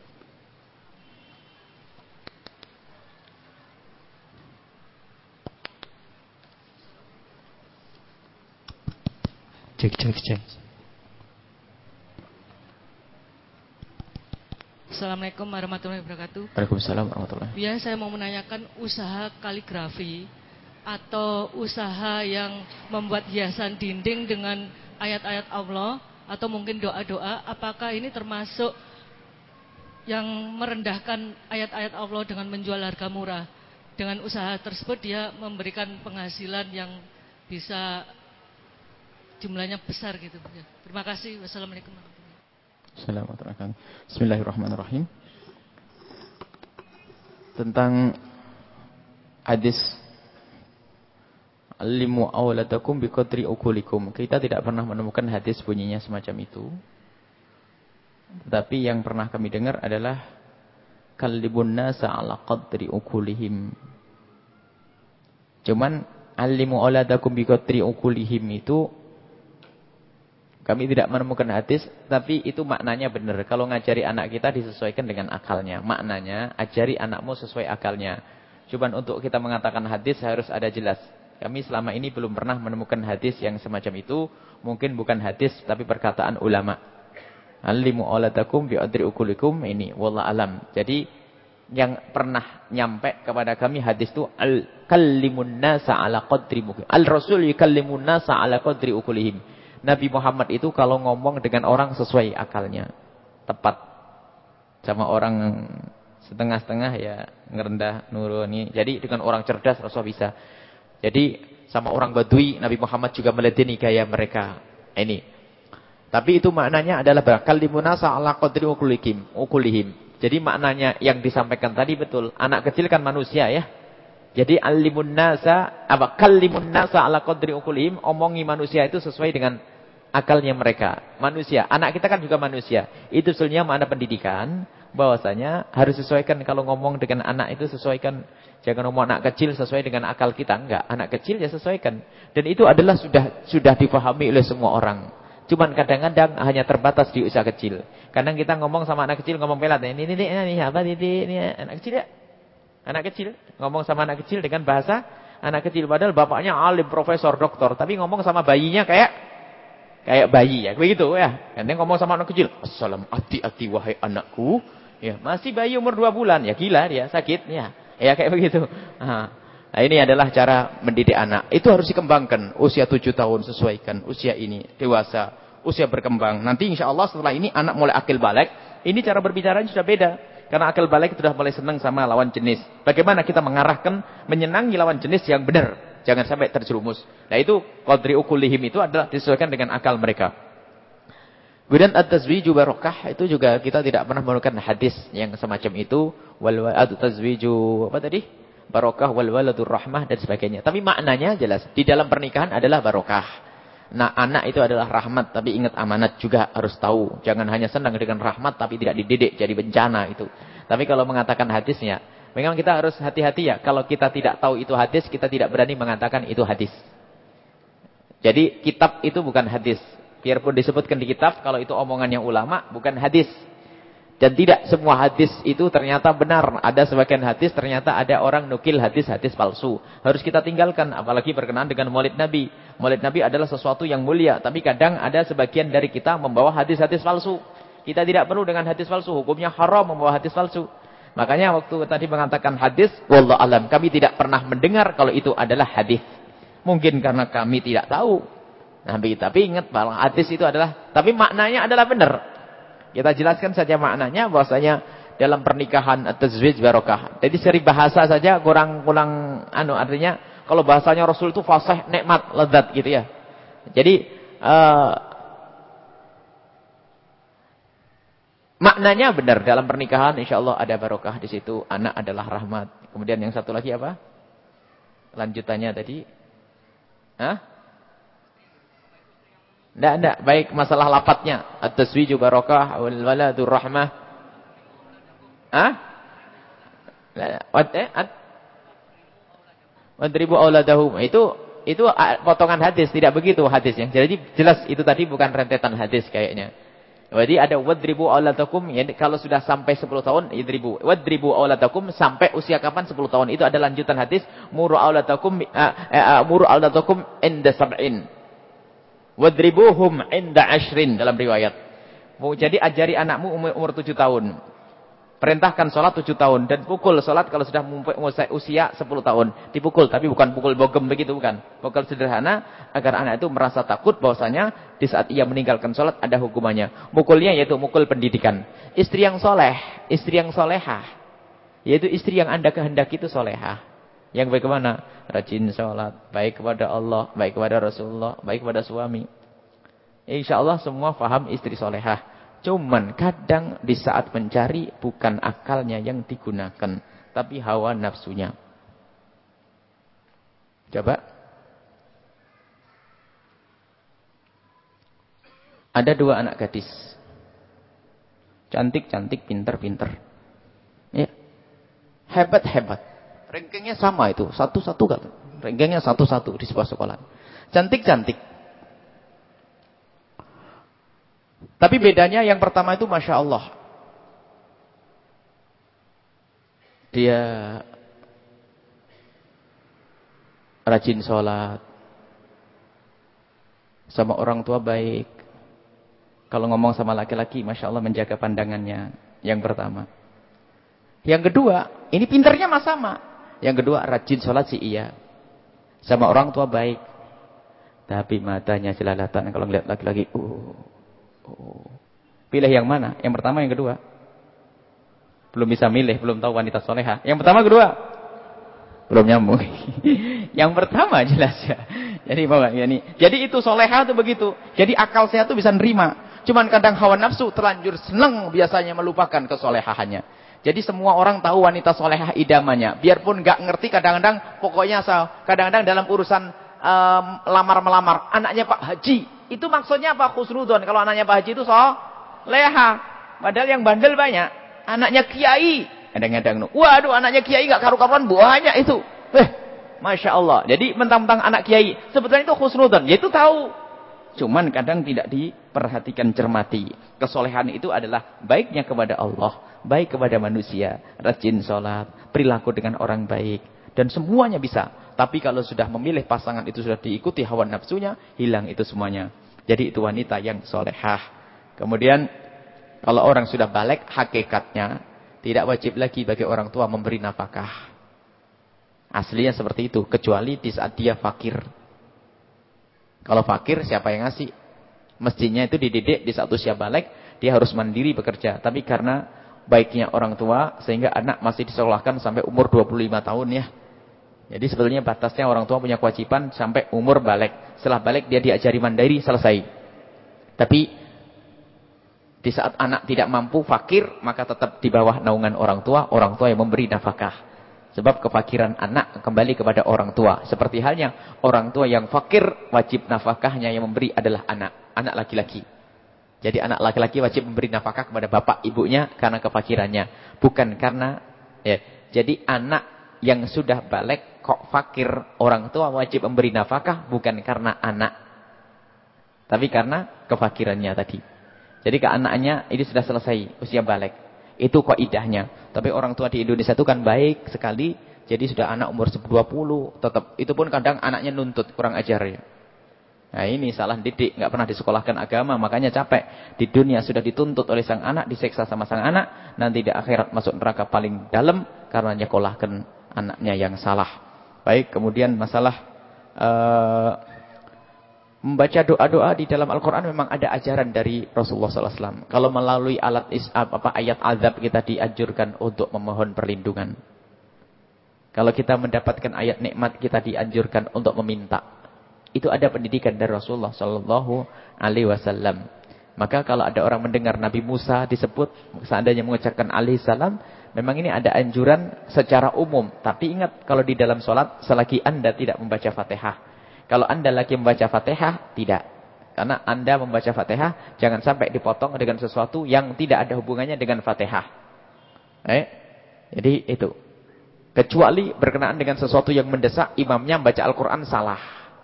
Cek cek cek. Assalamualaikum warahmatullahi wabarakatuh. Waalaikumsalam warahmatullahi. Ya, saya mau menanyakan usaha kaligrafi atau usaha yang membuat hiasan dinding dengan ayat-ayat Allah atau mungkin doa-doa, apakah ini termasuk yang merendahkan ayat-ayat Allah dengan menjual harga murah? Dengan usaha tersebut dia memberikan penghasilan yang bisa jumlahnya besar gitu. Terima kasih. Wassalamualaikum warahmatullahi wabarakatuh. Assalamualaikum. Bismillahirrahmanirrahim. Tentang hadis alimu awladakum biqadri ukulikum, kita tidak pernah menemukan hadis bunyinya semacam itu. Tetapi yang pernah kami dengar adalah kallibun nasa ala qadri ukulihim. Cuman alimu awladakum biqadri ukulihim itu kami tidak menemukan hadis, tapi itu maknanya benar. Kalau ngajari anak kita disesuaikan dengan akalnya. Maknanya, ajari anakmu sesuai akalnya. Cuman untuk kita mengatakan hadis harus ada jelas. Kami selama ini belum pernah menemukan hadis yang semacam itu. Mungkin bukan hadis, tapi perkataan ulama. Alimu awladakum bi'adri ukulikum, ini wallah alam. Jadi yang pernah nyampe kepada kami hadis itu al-kallimun nasa ala qadri mukim. Al-rasul yukallimun nasa ala qadri ukulihim. Nabi Muhammad itu kalau ngomong dengan orang sesuai akalnya. Tepat. Sama orang setengah-setengah ya ngerendah nuruni. Jadi dengan orang cerdas Rasul bisa. Jadi sama orang badui Nabi Muhammad juga meladeni gaya mereka. Ini. Tapi itu maknanya adalah kallimunasa ala qadri ukulihim. ukulihim. Jadi maknanya yang disampaikan tadi betul. Anak kecil kan manusia ya. Jadi alimun nasa apa kallimun nasa ala qadri ukulihim, omongi manusia itu sesuai dengan akalnya mereka. Manusia, anak kita kan juga manusia. Itu sebenarnya makna pendidikan, bahwasanya harus sesuaikan kalau ngomong dengan anak itu sesuaikan. Jangan ngomong anak kecil sesuai dengan akal kita, enggak. Anak kecil ya sesuaikan. Dan itu adalah sudah sudah dipahami oleh semua orang. Cuman kadang-kadang hanya terbatas di usia kecil. Kadang kita ngomong sama anak kecil ngomong pelat, ini ini ini apa ini ini anak kecil ya? Anak kecil ngomong sama anak kecil dengan bahasa anak kecil, padahal bapaknya alim, profesor, doktor, tapi ngomong sama bayinya kayak kayak bayi ya, begitu ya. Kadang ngomong sama anak kecil, "Assalam hati-hati wahai anakku." Ya, masih bayi umur dua bulan, ya gila dia, sakit ya. Ya kayak begitu. Nah, ini adalah cara mendidik anak. Itu harus dikembangkan. Usia tujuh tahun sesuaikan, usia ini dewasa, usia berkembang. Nanti insya Allah setelah ini anak mulai akil balik, ini cara berbicaranya sudah beda. Karena akil balik sudah mulai senang sama lawan jenis. Bagaimana kita mengarahkan, menyenangi lawan jenis yang benar. Jangan sampai terjerumus. Nah itu, qadri ukulihim itu adalah disesuaikan dengan akal mereka. Kemudian at-tazwiju barokah, itu juga kita tidak pernah menemukan hadis yang semacam itu. Wal at-tazwiju, apa tadi? Barokah, wal waladur rahmah, dan sebagainya. Tapi maknanya jelas. Di dalam pernikahan adalah barokah. Nah, anak itu adalah rahmat, tapi ingat amanat juga harus tahu. Jangan hanya senang dengan rahmat, tapi tidak dididik, jadi bencana itu. Tapi kalau mengatakan hadisnya, memang kita harus hati-hati ya. Kalau kita tidak tahu itu hadis, kita tidak berani mengatakan itu hadis. Jadi, kitab itu bukan hadis. Biarpun disebutkan di kitab, kalau itu omongannya ulama, bukan hadis. Dan tidak semua hadis itu ternyata benar. Ada sebagian hadis, ternyata ada orang nukil hadis-hadis palsu. Harus kita tinggalkan, apalagi berkenaan dengan maulid Nabi. Maulid Nabi adalah sesuatu yang mulia. Tapi kadang ada sebagian dari kita membawa hadis-hadis palsu. Kita tidak perlu dengan hadis palsu. Hukumnya haram membawa hadis palsu. Makanya waktu tadi mengatakan hadis, wallahu alam, kami tidak pernah mendengar kalau itu adalah hadis. Mungkin karena kami tidak tahu. Nah, tapi ingat bahwa hadis itu adalah, tapi maknanya adalah benar. Kita jelaskan saja maknanya, bahwasanya dalam pernikahan at-tazwij barokah. Jadi seri bahasa saja kurang-kurang anu, artinya kalau bahasanya Rasul itu fasih, nikmat, lezat gitu ya. Jadi uh, maknanya benar dalam pernikahan, insyaallah ada barokah di situ. Anak adalah rahmat. Kemudian yang satu lagi apa? Lanjutannya tadi. Hah? Tidak, tidak. Baik masalah lapatnya. At-tazwiju barokah, wal waladur rahmah. Hah? What? Eh? Wadribu auladahum. Itu itu potongan hadis, tidak begitu hadisnya. Jadi jelas itu tadi bukan rentetan hadis kayaknya. Jadi ada wadribu auladakum, ya, kalau sudah sampai sepuluh tahun idribu. Wadribu auladakum sampai usia kapan? sepuluh tahun. Itu ada lanjutan hadis, muru auladakum uh, uh, muru auladakum inda sab'in. Wadribuhum inda ashrin dalam riwayat. Jadi ajari anakmu umur, umur tujuh tahun. Perintahkan sholat tujuh tahun. Dan pukul sholat kalau sudah usia sepuluh tahun. Dipukul, tapi bukan pukul bogem begitu, bukan. Pukul sederhana agar anak itu merasa takut bahwasanya di saat ia meninggalkan sholat ada hukumannya. Mukulnya yaitu mukul pendidikan. Istri yang soleh, istri yang solehah. Yaitu istri yang anda kehendaki itu solehah. Yang bagaimana? Rajin sholat, baik kepada Allah, baik kepada Rasulullah, baik kepada suami. Insya Allah semua faham istri solehah. Cuman kadang di saat mencari bukan akalnya yang digunakan, tapi hawa nafsunya. Coba. Ada dua anak gadis. Cantik-cantik, pintar-pintar. Ya. Hebat-hebat. Rankingnya sama itu, satu-satu kan. Rankingnya satu-satu di sebuah sekolah. Cantik-cantik. Tapi bedanya yang pertama itu Masya Allah. Dia rajin sholat. Sama orang tua baik. Kalau ngomong sama laki-laki, Masya Allah menjaga pandangannya. Yang pertama. Yang kedua, ini pinternya mah sama. Yang kedua, rajin sholat sih iya. Sama orang tua baik. Tapi matanya jelalatan kalau ngeliat laki-laki. Uh, uh. Pilih yang mana? Yang pertama, yang kedua? Belum bisa milih, belum tahu wanita soleha. Yang pertama, kedua? Belum nyambung. Yang pertama jelas ya. Jadi bawa ya nih. Jadi itu soleha itu begitu. Jadi akal sehat itu bisa nerima. Cuman kadang hawa nafsu terlanjur senang biasanya melupakan kesolehahannya. Jadi semua orang tahu wanita solehah idamannya. Biarpun nggak ngerti kadang-kadang pokoknya kadang-kadang dalam urusan um, lamar-melamar. Anaknya Pak Haji, Itu maksudnya apa? Khusnudon. Kalau anaknya Pak Haji itu so leha. Padahal yang bandel banyak. Anaknya kiai. Kadang-kadang, waduh anaknya kiai gak karu-karuan, banyak itu. Eh, Masya Allah. Jadi mentang-mentang anak kiai. Sebetulnya itu khusnudon. Ya itu tahu. Cuman kadang tidak diperhatikan cermati. Kesolehan itu adalah baiknya kepada Allah. Baik kepada manusia. Rajin sholat. Perilaku dengan orang baik. Dan semuanya bisa. Tapi kalau sudah memilih pasangan itu sudah diikuti hawa nafsunya. Hilang itu semuanya. Jadi itu wanita yang solehah. Kemudian kalau orang sudah balik, hakikatnya tidak wajib lagi bagi orang tua memberi nafkah. Aslinya seperti itu. Kecuali di saat dia fakir. Kalau fakir siapa yang ngasih? Mestinya itu dididik di saat usia balik. Dia harus mandiri bekerja. Tapi karena baiknya orang tua. Sehingga anak masih disekolahkan sampai umur dua puluh lima tahun ya. Jadi sebetulnya batasnya orang tua punya kewajiban sampai umur balik. Setelah balik dia diajari mandiri, selesai. Tapi di saat anak tidak mampu, fakir, maka tetap di bawah naungan orang tua. Orang tua yang memberi nafkah. Sebab kefakiran anak kembali kepada orang tua. Seperti halnya orang tua yang fakir, wajib nafkahnya yang memberi adalah anak. Anak laki-laki. Jadi anak laki-laki wajib memberi nafkah kepada bapak ibunya karena kefakirannya. Bukan karena, ya. Jadi anak yang sudah balik kok fakir, orang tua wajib memberi nafkah bukan karena anak. Tapi karena kefakirannya tadi. Jadi ke anaknya ini sudah selesai usia balik. Itu kaidahnya. Tapi orang tua di Indonesia itu kan baik sekali. Jadi sudah anak umur dua puluh. Tetap. Itu pun kadang anaknya nuntut. Kurang ajar ya. Nah ini salah didik. Nggak pernah disekolahkan agama. Makanya capek. Di dunia sudah dituntut oleh sang anak. Diseksa sama sang anak. Nanti di akhirat masuk neraka paling dalam. Karena nyekolahkan anaknya yang salah. Baik. Kemudian masalah. Uh, Membaca doa-doa di dalam Al-Quran memang ada ajaran dari Rasulullah sallallahu alaihi wasallam. Kalau melalui alat is'ab, apa ayat azab kita dianjurkan untuk memohon perlindungan. Kalau kita mendapatkan ayat nikmat kita dianjurkan untuk meminta. Itu ada pendidikan dari Rasulullah sallallahu alaihi wasallam. Maka kalau ada orang mendengar Nabi Musa disebut, seandainya mengucapkan alaihi salam, memang ini ada anjuran secara umum. Tapi ingat kalau di dalam sholat selagi Anda tidak membaca Fatihah. Kalau Anda lagi membaca Fatihah, tidak. Karena Anda membaca Fatihah, jangan sampai dipotong dengan sesuatu yang tidak ada hubungannya dengan Fatihah. Eh? Jadi itu. Kecuali berkenaan dengan sesuatu yang mendesak, imamnya membaca Al-Quran salah.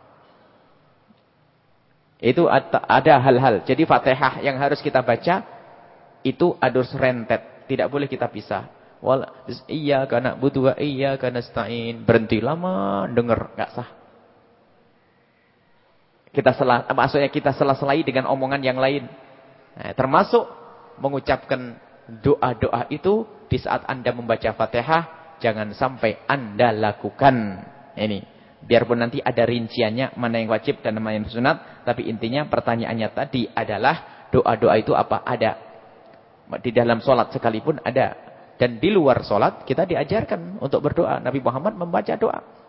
Itu ada hal-hal. Jadi Fatihah yang harus kita baca, itu harus rentet. Tidak boleh kita pisah. Wal iyyaka na'budu wa iyyaka nasta'in. Berhenti lama, dengar, enggak sah. Kita selah, maksudnya kita selah-selahi dengan omongan yang lain. Nah, termasuk mengucapkan doa-doa itu di saat Anda membaca Fatihah, jangan sampai Anda lakukan ini. Biarpun nanti ada rinciannya mana yang wajib dan mana yang sunat, tapi intinya pertanyaannya tadi adalah doa-doa itu apa? Ada. Di dalam sholat sekalipun ada. Dan di luar sholat kita diajarkan untuk berdoa. Nabi Muhammad membaca doa.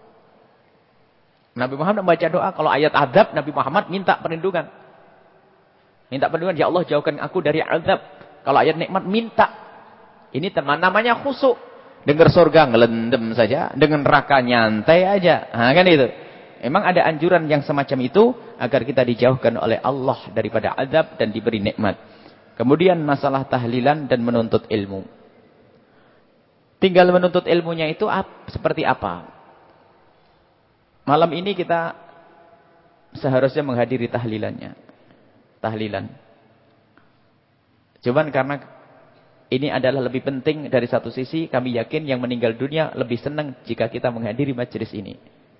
Nabi Muhammad membaca doa. Kalau ayat azab, Nabi Muhammad minta perlindungan. Minta perlindungan. Ya Allah, jauhkan aku dari azab. Kalau ayat nikmat, minta. Ini teman namanya khusyuk. Dengar surga, ngelendem saja. Dengan neraka, nyantai aja. Nah, kan itu. Memang ada anjuran yang semacam itu. Agar kita dijauhkan oleh Allah daripada azab dan diberi nikmat. Kemudian masalah tahlilan dan menuntut ilmu. Tinggal menuntut ilmunya itu ap, seperti apa? Malam ini kita seharusnya menghadiri tahlilannya. Tahlilan. Cuman karena ini adalah lebih penting dari satu sisi, kami yakin yang meninggal dunia lebih senang jika kita menghadiri majelis ini.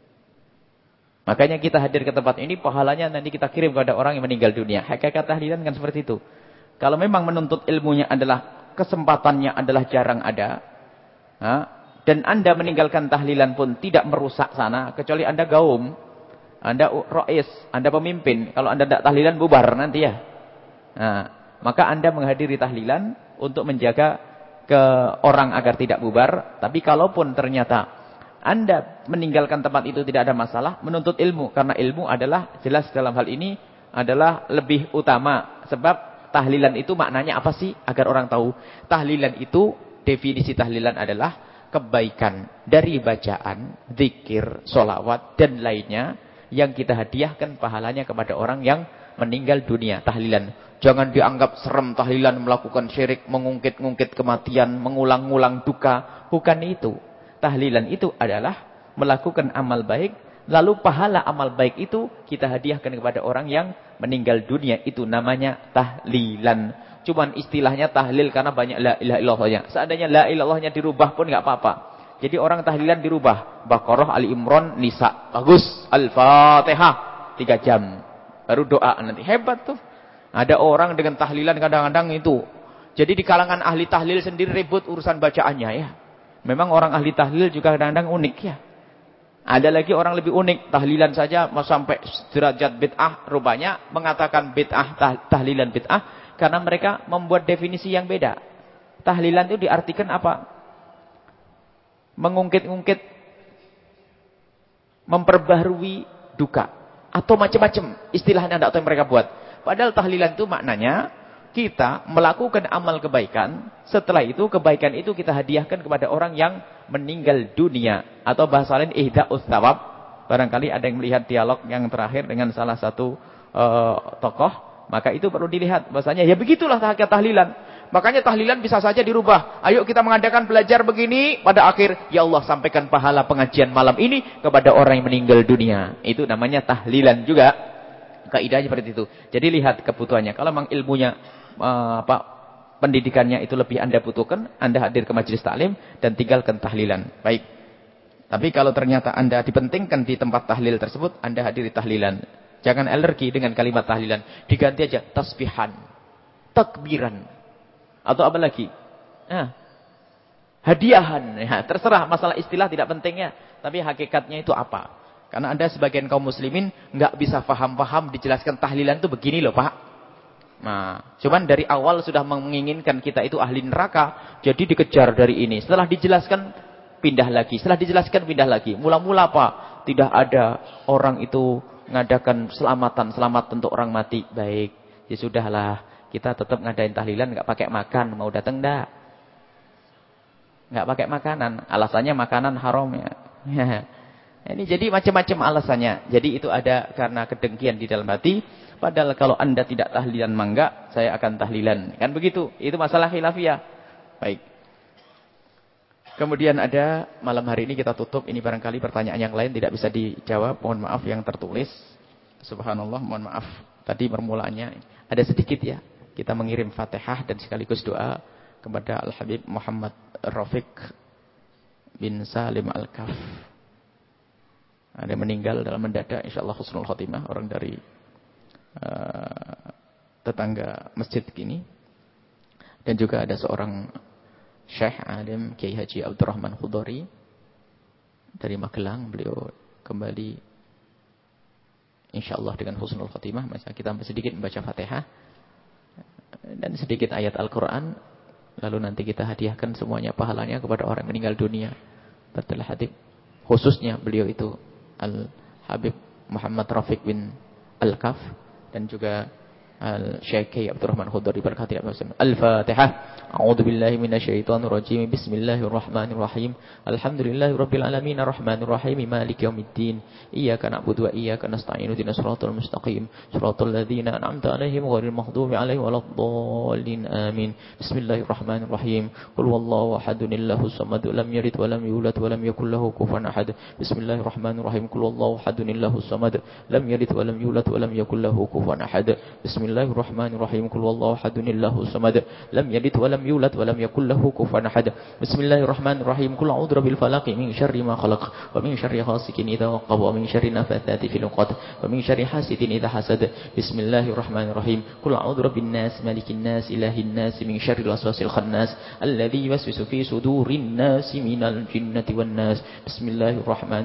Makanya kita hadir ke tempat ini, pahalanya nanti kita kirim kepada orang yang meninggal dunia. Hakikat tahlilan kan seperti itu. Kalau memang menuntut ilmunya adalah, kesempatannya adalah jarang ada. Ha? Dan Anda meninggalkan tahlilan pun tidak merusak sana. Kecuali Anda gaum. Anda rois. Anda pemimpin. Kalau Anda tidak tahlilan, bubar nanti ya. Nah, maka Anda menghadiri tahlilan untuk menjaga ke orang agar tidak bubar. Tapi kalaupun ternyata Anda meninggalkan tempat itu tidak ada masalah, menuntut ilmu. Karena ilmu adalah, jelas dalam hal ini, adalah lebih utama. Sebab tahlilan itu maknanya apa sih? Agar orang tahu. Tahlilan itu, definisi tahlilan adalah kebaikan dari bacaan, zikir, sholawat, dan lainnya yang kita hadiahkan pahalanya kepada orang yang meninggal dunia. Tahlilan. Jangan dianggap serem tahlilan, melakukan syirik, mengungkit-ungkit kematian, mengulang-ulang duka. Bukan itu. Tahlilan itu adalah melakukan amal baik, lalu pahala amal baik itu kita hadiahkan kepada orang yang meninggal dunia. Itu namanya tahlilan. Cuman istilahnya tahlil karena banyak la ilaha illallahnya. Seandainya la ilaha illallahnya dirubah pun enggak apa-apa. Jadi orang tahlilan dirubah. Baqarah, Ali Imran, Nisa. Bagus. Al-Fatihah. Tiga jam. Baru doa nanti. Hebat tuh. Ada orang dengan tahlilan kadang-kadang itu. Jadi di kalangan ahli tahlil sendiri ribut urusan bacaannya ya. Memang orang ahli tahlil juga kadang-kadang unik ya. Ada lagi orang lebih unik. Tahlilan saja mau sampai derajat bid'ah. Rupanya mengatakan bid'ah, tahlilan bid'ah. Karena mereka membuat definisi yang beda. Tahlilan itu diartikan apa? Mengungkit-ungkit. Memperbaharui duka. Atau macam-macam istilahnya tidak tahu yang mereka buat. Padahal tahlilan itu maknanya kita melakukan amal kebaikan. Setelah itu kebaikan itu kita hadiahkan kepada orang yang meninggal dunia. Atau bahasa lain ihda'us tsawab. Barangkali ada yang melihat dialog yang terakhir dengan salah satu uh, tokoh. Maka itu perlu dilihat. Bahasanya ya begitulah hakikat tahlilan. Makanya tahlilan bisa saja dirubah. Ayo kita mengadakan belajar begini. Pada akhir, ya Allah sampaikan pahala pengajian malam ini kepada orang yang meninggal dunia. Itu namanya tahlilan juga. Kaidahnya seperti itu. Jadi lihat kebutuhannya. Kalau memang ilmunya, uh, apa, pendidikannya itu lebih Anda butuhkan, Anda hadir ke majelis taklim dan tinggalkan tahlilan. Baik. Tapi kalau ternyata Anda dipentingkan di tempat tahlil tersebut, Anda hadiri tahlilan. Jangan alergi dengan kalimat tahlilan. Diganti aja tasbihan, takbiran. Atau apa lagi? Nah, hadiahan. Ya, terserah, masalah istilah tidak pentingnya. Tapi hakikatnya itu apa? Karena Anda sebagian kaum muslimin nggak bisa paham-paham dijelaskan tahlilan itu begini loh Pak. Nah, cuman dari awal sudah menginginkan kita itu ahli neraka. Jadi dikejar dari ini. Setelah dijelaskan, pindah lagi. Setelah dijelaskan, pindah lagi. Mula-mula Pak, tidak ada orang itu ngadakan selamatan, selamat untuk orang mati. Baik, ya sudahlah. Kita tetap ngadain tahlilan, nggak pakai makan. Mau datang enggak? Nggak pakai makanan. Alasannya makanan haram ya. Ini jadi macam-macam alasannya. Jadi itu ada karena kedengkian di dalam hati. Padahal kalau Anda tidak tahlilan mangga, saya akan tahlilan. Kan begitu. Itu masalah khilafiyah. Baik. Kemudian ada malam hari ini kita tutup. Ini barangkali pertanyaan yang lain tidak bisa dijawab. Mohon maaf yang tertulis. Subhanallah, mohon maaf. Tadi permulaannya ada sedikit ya. Kita mengirim Fatihah dan sekaligus doa kepada Al-Habib Muhammad Rafiq bin Salim Al-Kaf. Ada meninggal dalam mendadak, insyaallah husnul khotimah, orang dari uh, tetangga masjid kini. Dan juga ada seorang Syekh Alim Kiai Haji Abdurrahman Khudori dari Magelang. Beliau kembali insyaallah dengan husnul khotimah. Masa kita sedikit membaca Fatihah dan sedikit ayat Al-Qur'an, lalu nanti kita hadiahkan semuanya pahalanya kepada orang yang meninggal dunia. Betul hadib. Khususnya beliau itu Al-Habib Muhammad Rafiq bin Al-Kaf dan juga Al-Syekh Abdurrahman Khudari berkati Al-Fatihah. A'udzu billahi minasyaitonir rajim. Bismillahirrahmanirrahim. Alhamdulillahirabbil alamin arrahmanir rahim maliki yaumiddin. Iyyaka na'budu wa iyyaka nasta'in. Ihdinas siratal mustaqim. Shiratal ladzina an'amta 'alaihim ghairil maghdubi 'alaihim waladdallin. Amin. Bismillahirrahmanirrahim. Qul huwallahu ahadun illahus samad lam yalid wa lam yulad wa lam yakul lahu kufuwan ahad. Bismillahirrahmanirrahim. Qul huwallahu ahadun illahus samad lam yalid wa lam yulad wa lam yakul lahu kufuwan ahad. Bismillahirrahmanirrahim. Qul huwallahu ahadun illahus samad lam yalid wa lam yulad wa lam yakul lahu kufuwan ahad. Bismillahirrahmanirrahim. Qul a'udzu birabbil falaq min syarri ma khalaq wa min syarri ghasikin idza waqab wa min syarri nafatsati fil 'uqad wa min syarri hasidin idza hasad. Bismillahirrahmanirrahim. Qul a'udzu birabbin nas malikin nas ilahin nas min syarril waswasil khannas alladzi yuwaswisu fi sudurin nas minal jinnati wan nas.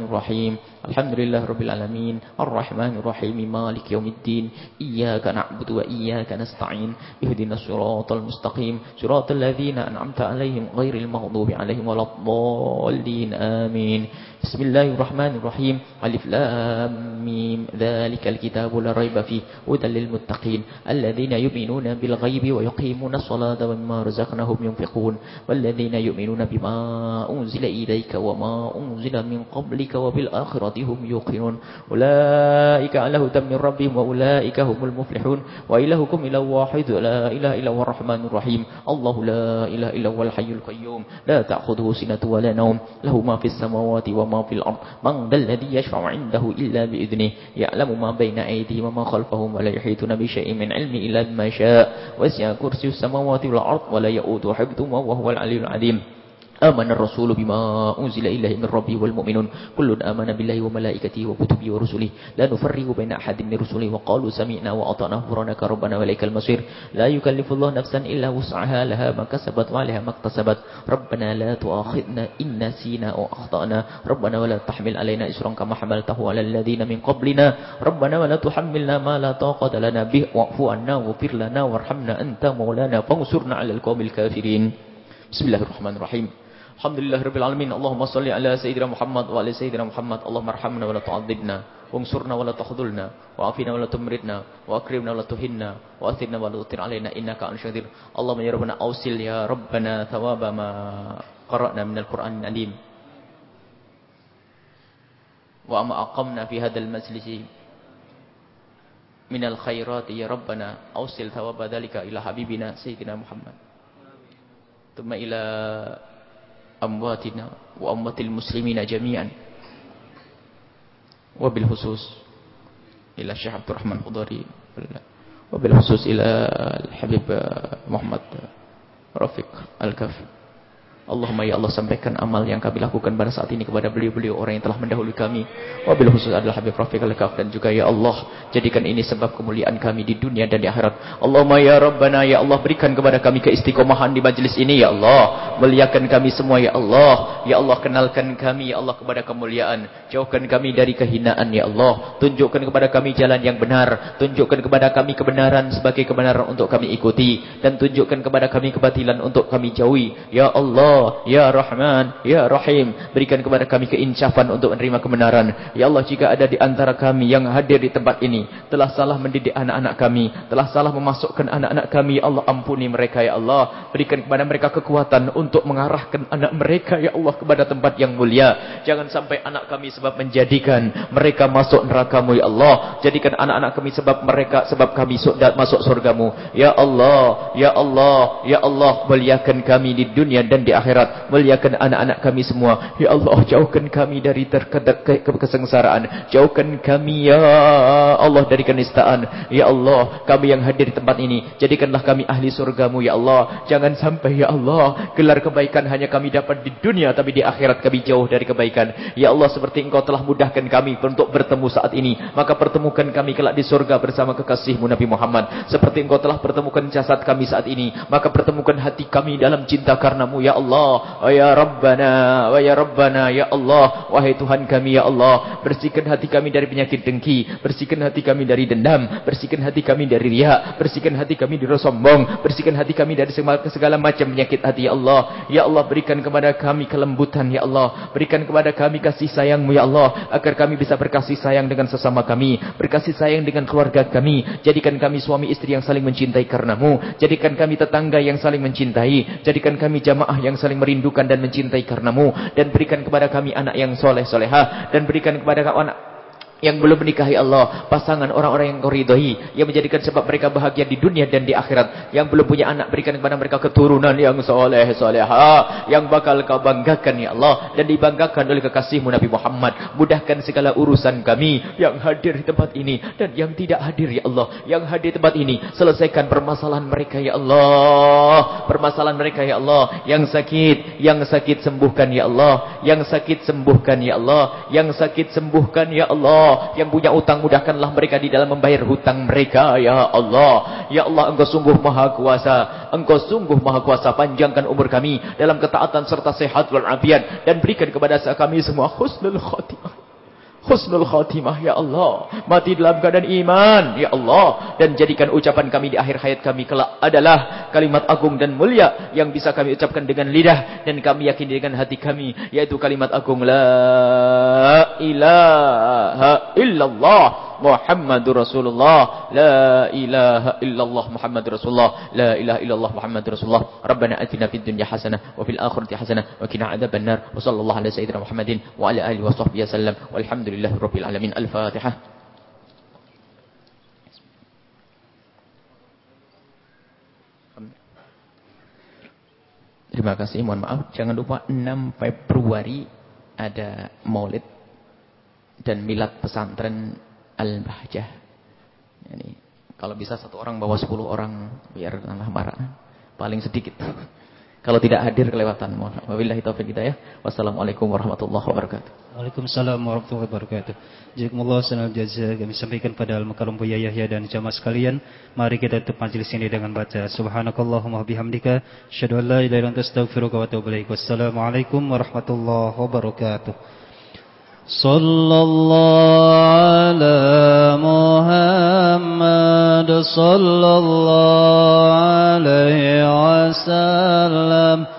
Bismillahirrahmanirrahim. Alhamdulillahirabbil alamin arrahmanirrahim maliki yaumiddin. Iyyaka na'budu wa iyyaka nasta'in ihdinas siratal mustaqim siratal ladzina an'amta 'alaihim ghairil maghdubi 'alaihim waladdallin amin. Bismillahirrahmanirrahim. Alif lam mim dzalikal kitabu la raiba fihi hudal lil muttaqin alladzina yu'minuna bil ghaibi wa yuqimunas salata wa mimma razaqnahum yunfiqun walladzina yu'minuna bima unzila ilayka wa ma unzila min qablika wa bil akhirati hum yuqinun ulaika 'ala hudan min rabbihim wa ulaika humul muflihun wa ilahukum ilahu wahid la ilaha illa huwar rahmanur rahim Allahu la ilaha illa huwal hayyul qayyum la ta'khudhuhu sinatun wa la nawm lahu ma fis samawati wa ma fil ard man dhal ladzi yashfa'u 'indahu illa bi idnihi ya'lamu ma bayna aydihim wa ma khalfahum wa la yuhituna bi shay'in min 'ilmihi illa bima sha'a wasi'a kursiyyus samawati wal ard wa la ya'uduhu hifdhuhuma wa huwal 'aliyyul 'azim. Amana ar-rasulu bima unzila ilaihi min rabbihi wal mu'minun kullun amana billahi wa malaikatihi wa kutubihi wa rusulihi la nufarriqu baina ahadin min rusulihi wa qalu sami'na wa ata'na ghufranaka rabbana wa ilaikal masir la yukallifullahu nafsan illa wus'aha laha ma kasabat wa 'alaiha ma iktasabat rabbana la tu'akhidna in nasina aw akhtana rabbana wa la tahmil 'alaina isran kama hamaltahu 'alal ladzina min qablina rabbana wa la tuhammilna ma la taqata lana bihi wa'fu 'anna waghfir lana warhamna anta maulana fansurna 'alal qaumil kafirin. Bismillahirrahmanirrahim. Alhamdulillahirabbil alamin. Allahumma shalli ala sayyidina Muhammad wa ala sayyidina Muhammad. Allahumma arhamna wa la tu'adzibna, wansurna wa la takhdhulna, wa afina wa la tumridna, wa akrimna wa la tuhinna, wa athirna wa la tutir alaina innaka antal qadir. Allahumma ya rabbana awsil ya rabbana thawaba ma qara'na minal Qur'anil alim. Wa ma aqamna fi hadzal majlisi minal khairati ya rabbana awsil thawaba dzalika ila habibina sayyidina Muhammad. Thumma ila amwatina wa amwatil muslimina jami'an wa bil khusus ila Syekh Abdul Rahman Khudari wa bil khusus ila Habib Muhammad Rafiq Al-Kaf. Allahumma ya Allah, sampaikan amal yang kami lakukan pada saat ini kepada beliau-beliau orang yang telah mendahului kami. Wabil khusus adalah Habib Rafiq Al-Kaf, dan juga ya Allah, jadikan ini sebab kemuliaan kami di dunia dan di akhirat. Allahumma ya Rabbana ya Allah, berikan kepada kami keistiqomahan di majlis ini ya Allah. Muliakan kami semua ya Allah. Ya Allah, kenalkan kami ya Allah kepada kemuliaan. Jauhkan kami dari kehinaan ya Allah. Tunjukkan kepada kami jalan yang benar. Tunjukkan kepada kami kebenaran sebagai kebenaran untuk kami ikuti, dan tunjukkan kepada kami kebatilan untuk kami jauhi. Ya Allah, ya Rahman, ya Rahim, berikan kepada kami keinsafan untuk menerima kebenaran. Ya Allah, jika ada di antara kami yang hadir di tempat ini telah salah mendidik anak-anak kami, telah salah memasukkan anak-anak kami, ya Allah, ampuni mereka ya Allah. Berikan kepada mereka kekuatan untuk mengarahkan anak mereka ya Allah kepada tempat yang mulia. Jangan sampai anak kami sebab menjadikan mereka masuk neraka-Mu ya Allah. Jadikan anak-anak kami sebab mereka sebab kami masuk surga-Mu ya Allah. Ya Allah, ya Allah, muliakan kami di dunia dan di akhirat. Muliakan anak-anak kami semua ya Allah. Jauhkan kami dari terkadar ke kesengsaraan. Jauhkan kami ya Allah dari kenistaan ya Allah. Kami yang hadir di tempat ini, jadikanlah kami ahli surga-Mu ya Allah. Jangan sampai ya Allah gelar kebaikan hanya kami dapat di dunia, tapi di akhirat kami jauh dari kebaikan ya Allah. Seperti Engkau telah mudahkan kami untuk bertemu saat ini, maka pertemukan kami kelak di surga bersama kekasih-Mu Nabi Muhammad. Seperti Engkau telah pertemukan jasad kami saat ini, maka pertemukan hati kami dalam cinta karena-Mu ya Allah. Wa ya Rabbana, wa ya Rabbana ya Allah. Wahai Tuhan kami ya Allah, bersihkan hati kami dari penyakit dengki, bersihkan hati kami dari dendam, bersihkan hati kami dari riya, bersihkan hati kami dari sombong, bersihkan hati kami dari segala macam penyakit hati ya Allah. Ya Allah, berikan kepada kami kelembutan ya Allah. Berikan kepada kami kasih sayang-Mu ya Allah, agar kami bisa berkasih sayang dengan sesama kami, berkasih sayang dengan keluarga kami. Jadikan kami suami istri yang saling mencintai karena-Mu. Jadikan kami tetangga yang saling mencintai. Jadikan kami jamaah yang saling merindukan dan mencintai karena-Mu. Dan berikan kepada kami anak yang soleh solehah, dan berikan kepada anak yang belum menikahi Allah pasangan orang-orang yang Kau ridhoi, yang menjadikan sebab mereka bahagia di dunia dan di akhirat. Yang belum punya anak, berikan kepada mereka keturunan yang soleh solehah, yang bakal Kau banggakan ya Allah, dan dibanggakan oleh kekasih-Mu Nabi Muhammad. Mudahkan segala urusan kami yang hadir di tempat ini dan yang tidak hadir ya Allah. Yang hadir di tempat ini, selesaikan permasalahan mereka ya Allah. Permasalahan mereka ya Allah. Yang sakit, yang sakit sembuhkan ya Allah. Yang sakit sembuhkan ya Allah. Yang sakit sembuhkan ya Allah. Yang punya utang, mudahkanlah mereka di dalam membayar hutang mereka ya Allah. Ya Allah, Engkau sungguh maha kuasa. Engkau sungguh maha kuasa. Panjangkan umur kami dalam ketaatan serta sehat wal afiat, dan berikan kepada kami semua husnul khatimah. husnul khatimah ya Allah, mati dalam keadaan iman ya Allah, dan jadikan ucapan kami di akhir hayat kami kelak adalah kalimat agung dan mulia yang bisa kami ucapkan dengan lidah dan kami yakini dengan hati kami, yaitu kalimat agung la ilaha illallah Muhammadur Rasulullah, la ilaha illallah Muhammadur Rasulullah, la ilaha illallah Muhammadur Rasulullah. Rabbana atina fid dunya hasanah wa fil akhirati hasanah wa qina adzabannar. Wa sallallahu ala sayyidina Muhammadin wa ala alihi wa sahbihi wasallam. Walhamdulillahi rabbil alamin. Al-Fatihah. Terima kasih, mohon maaf. Jangan lupa enam Februari ada Maulid dan milad pesantren Al-Bahjah. Jadi, kalau bisa satu orang bawa sepuluh orang biar Allah marah. Paling sedikit. Kalau tidak hadir kelewatan. Wabillahi taufiq hidayah. Wassalamualaikum warahmatullahi wabarakatuh. Waalaikumsalam warahmatullahi wabarakatuh. Jazakumullah khairal jazaa. Kami sampaikan pada Al-Mukarram Buya Yahya dan jamaah sekalian. Mari kita tutup majelis ini dengan baca subhanakallahumma bihamdika asyhadu an la ilaha illa anta astaghfiruka wa atubu ilaik. Wassalamualaikum warahmatullahi wabarakatuh. Sallallahu ala Muhammad sallallahu alaihi wasallam.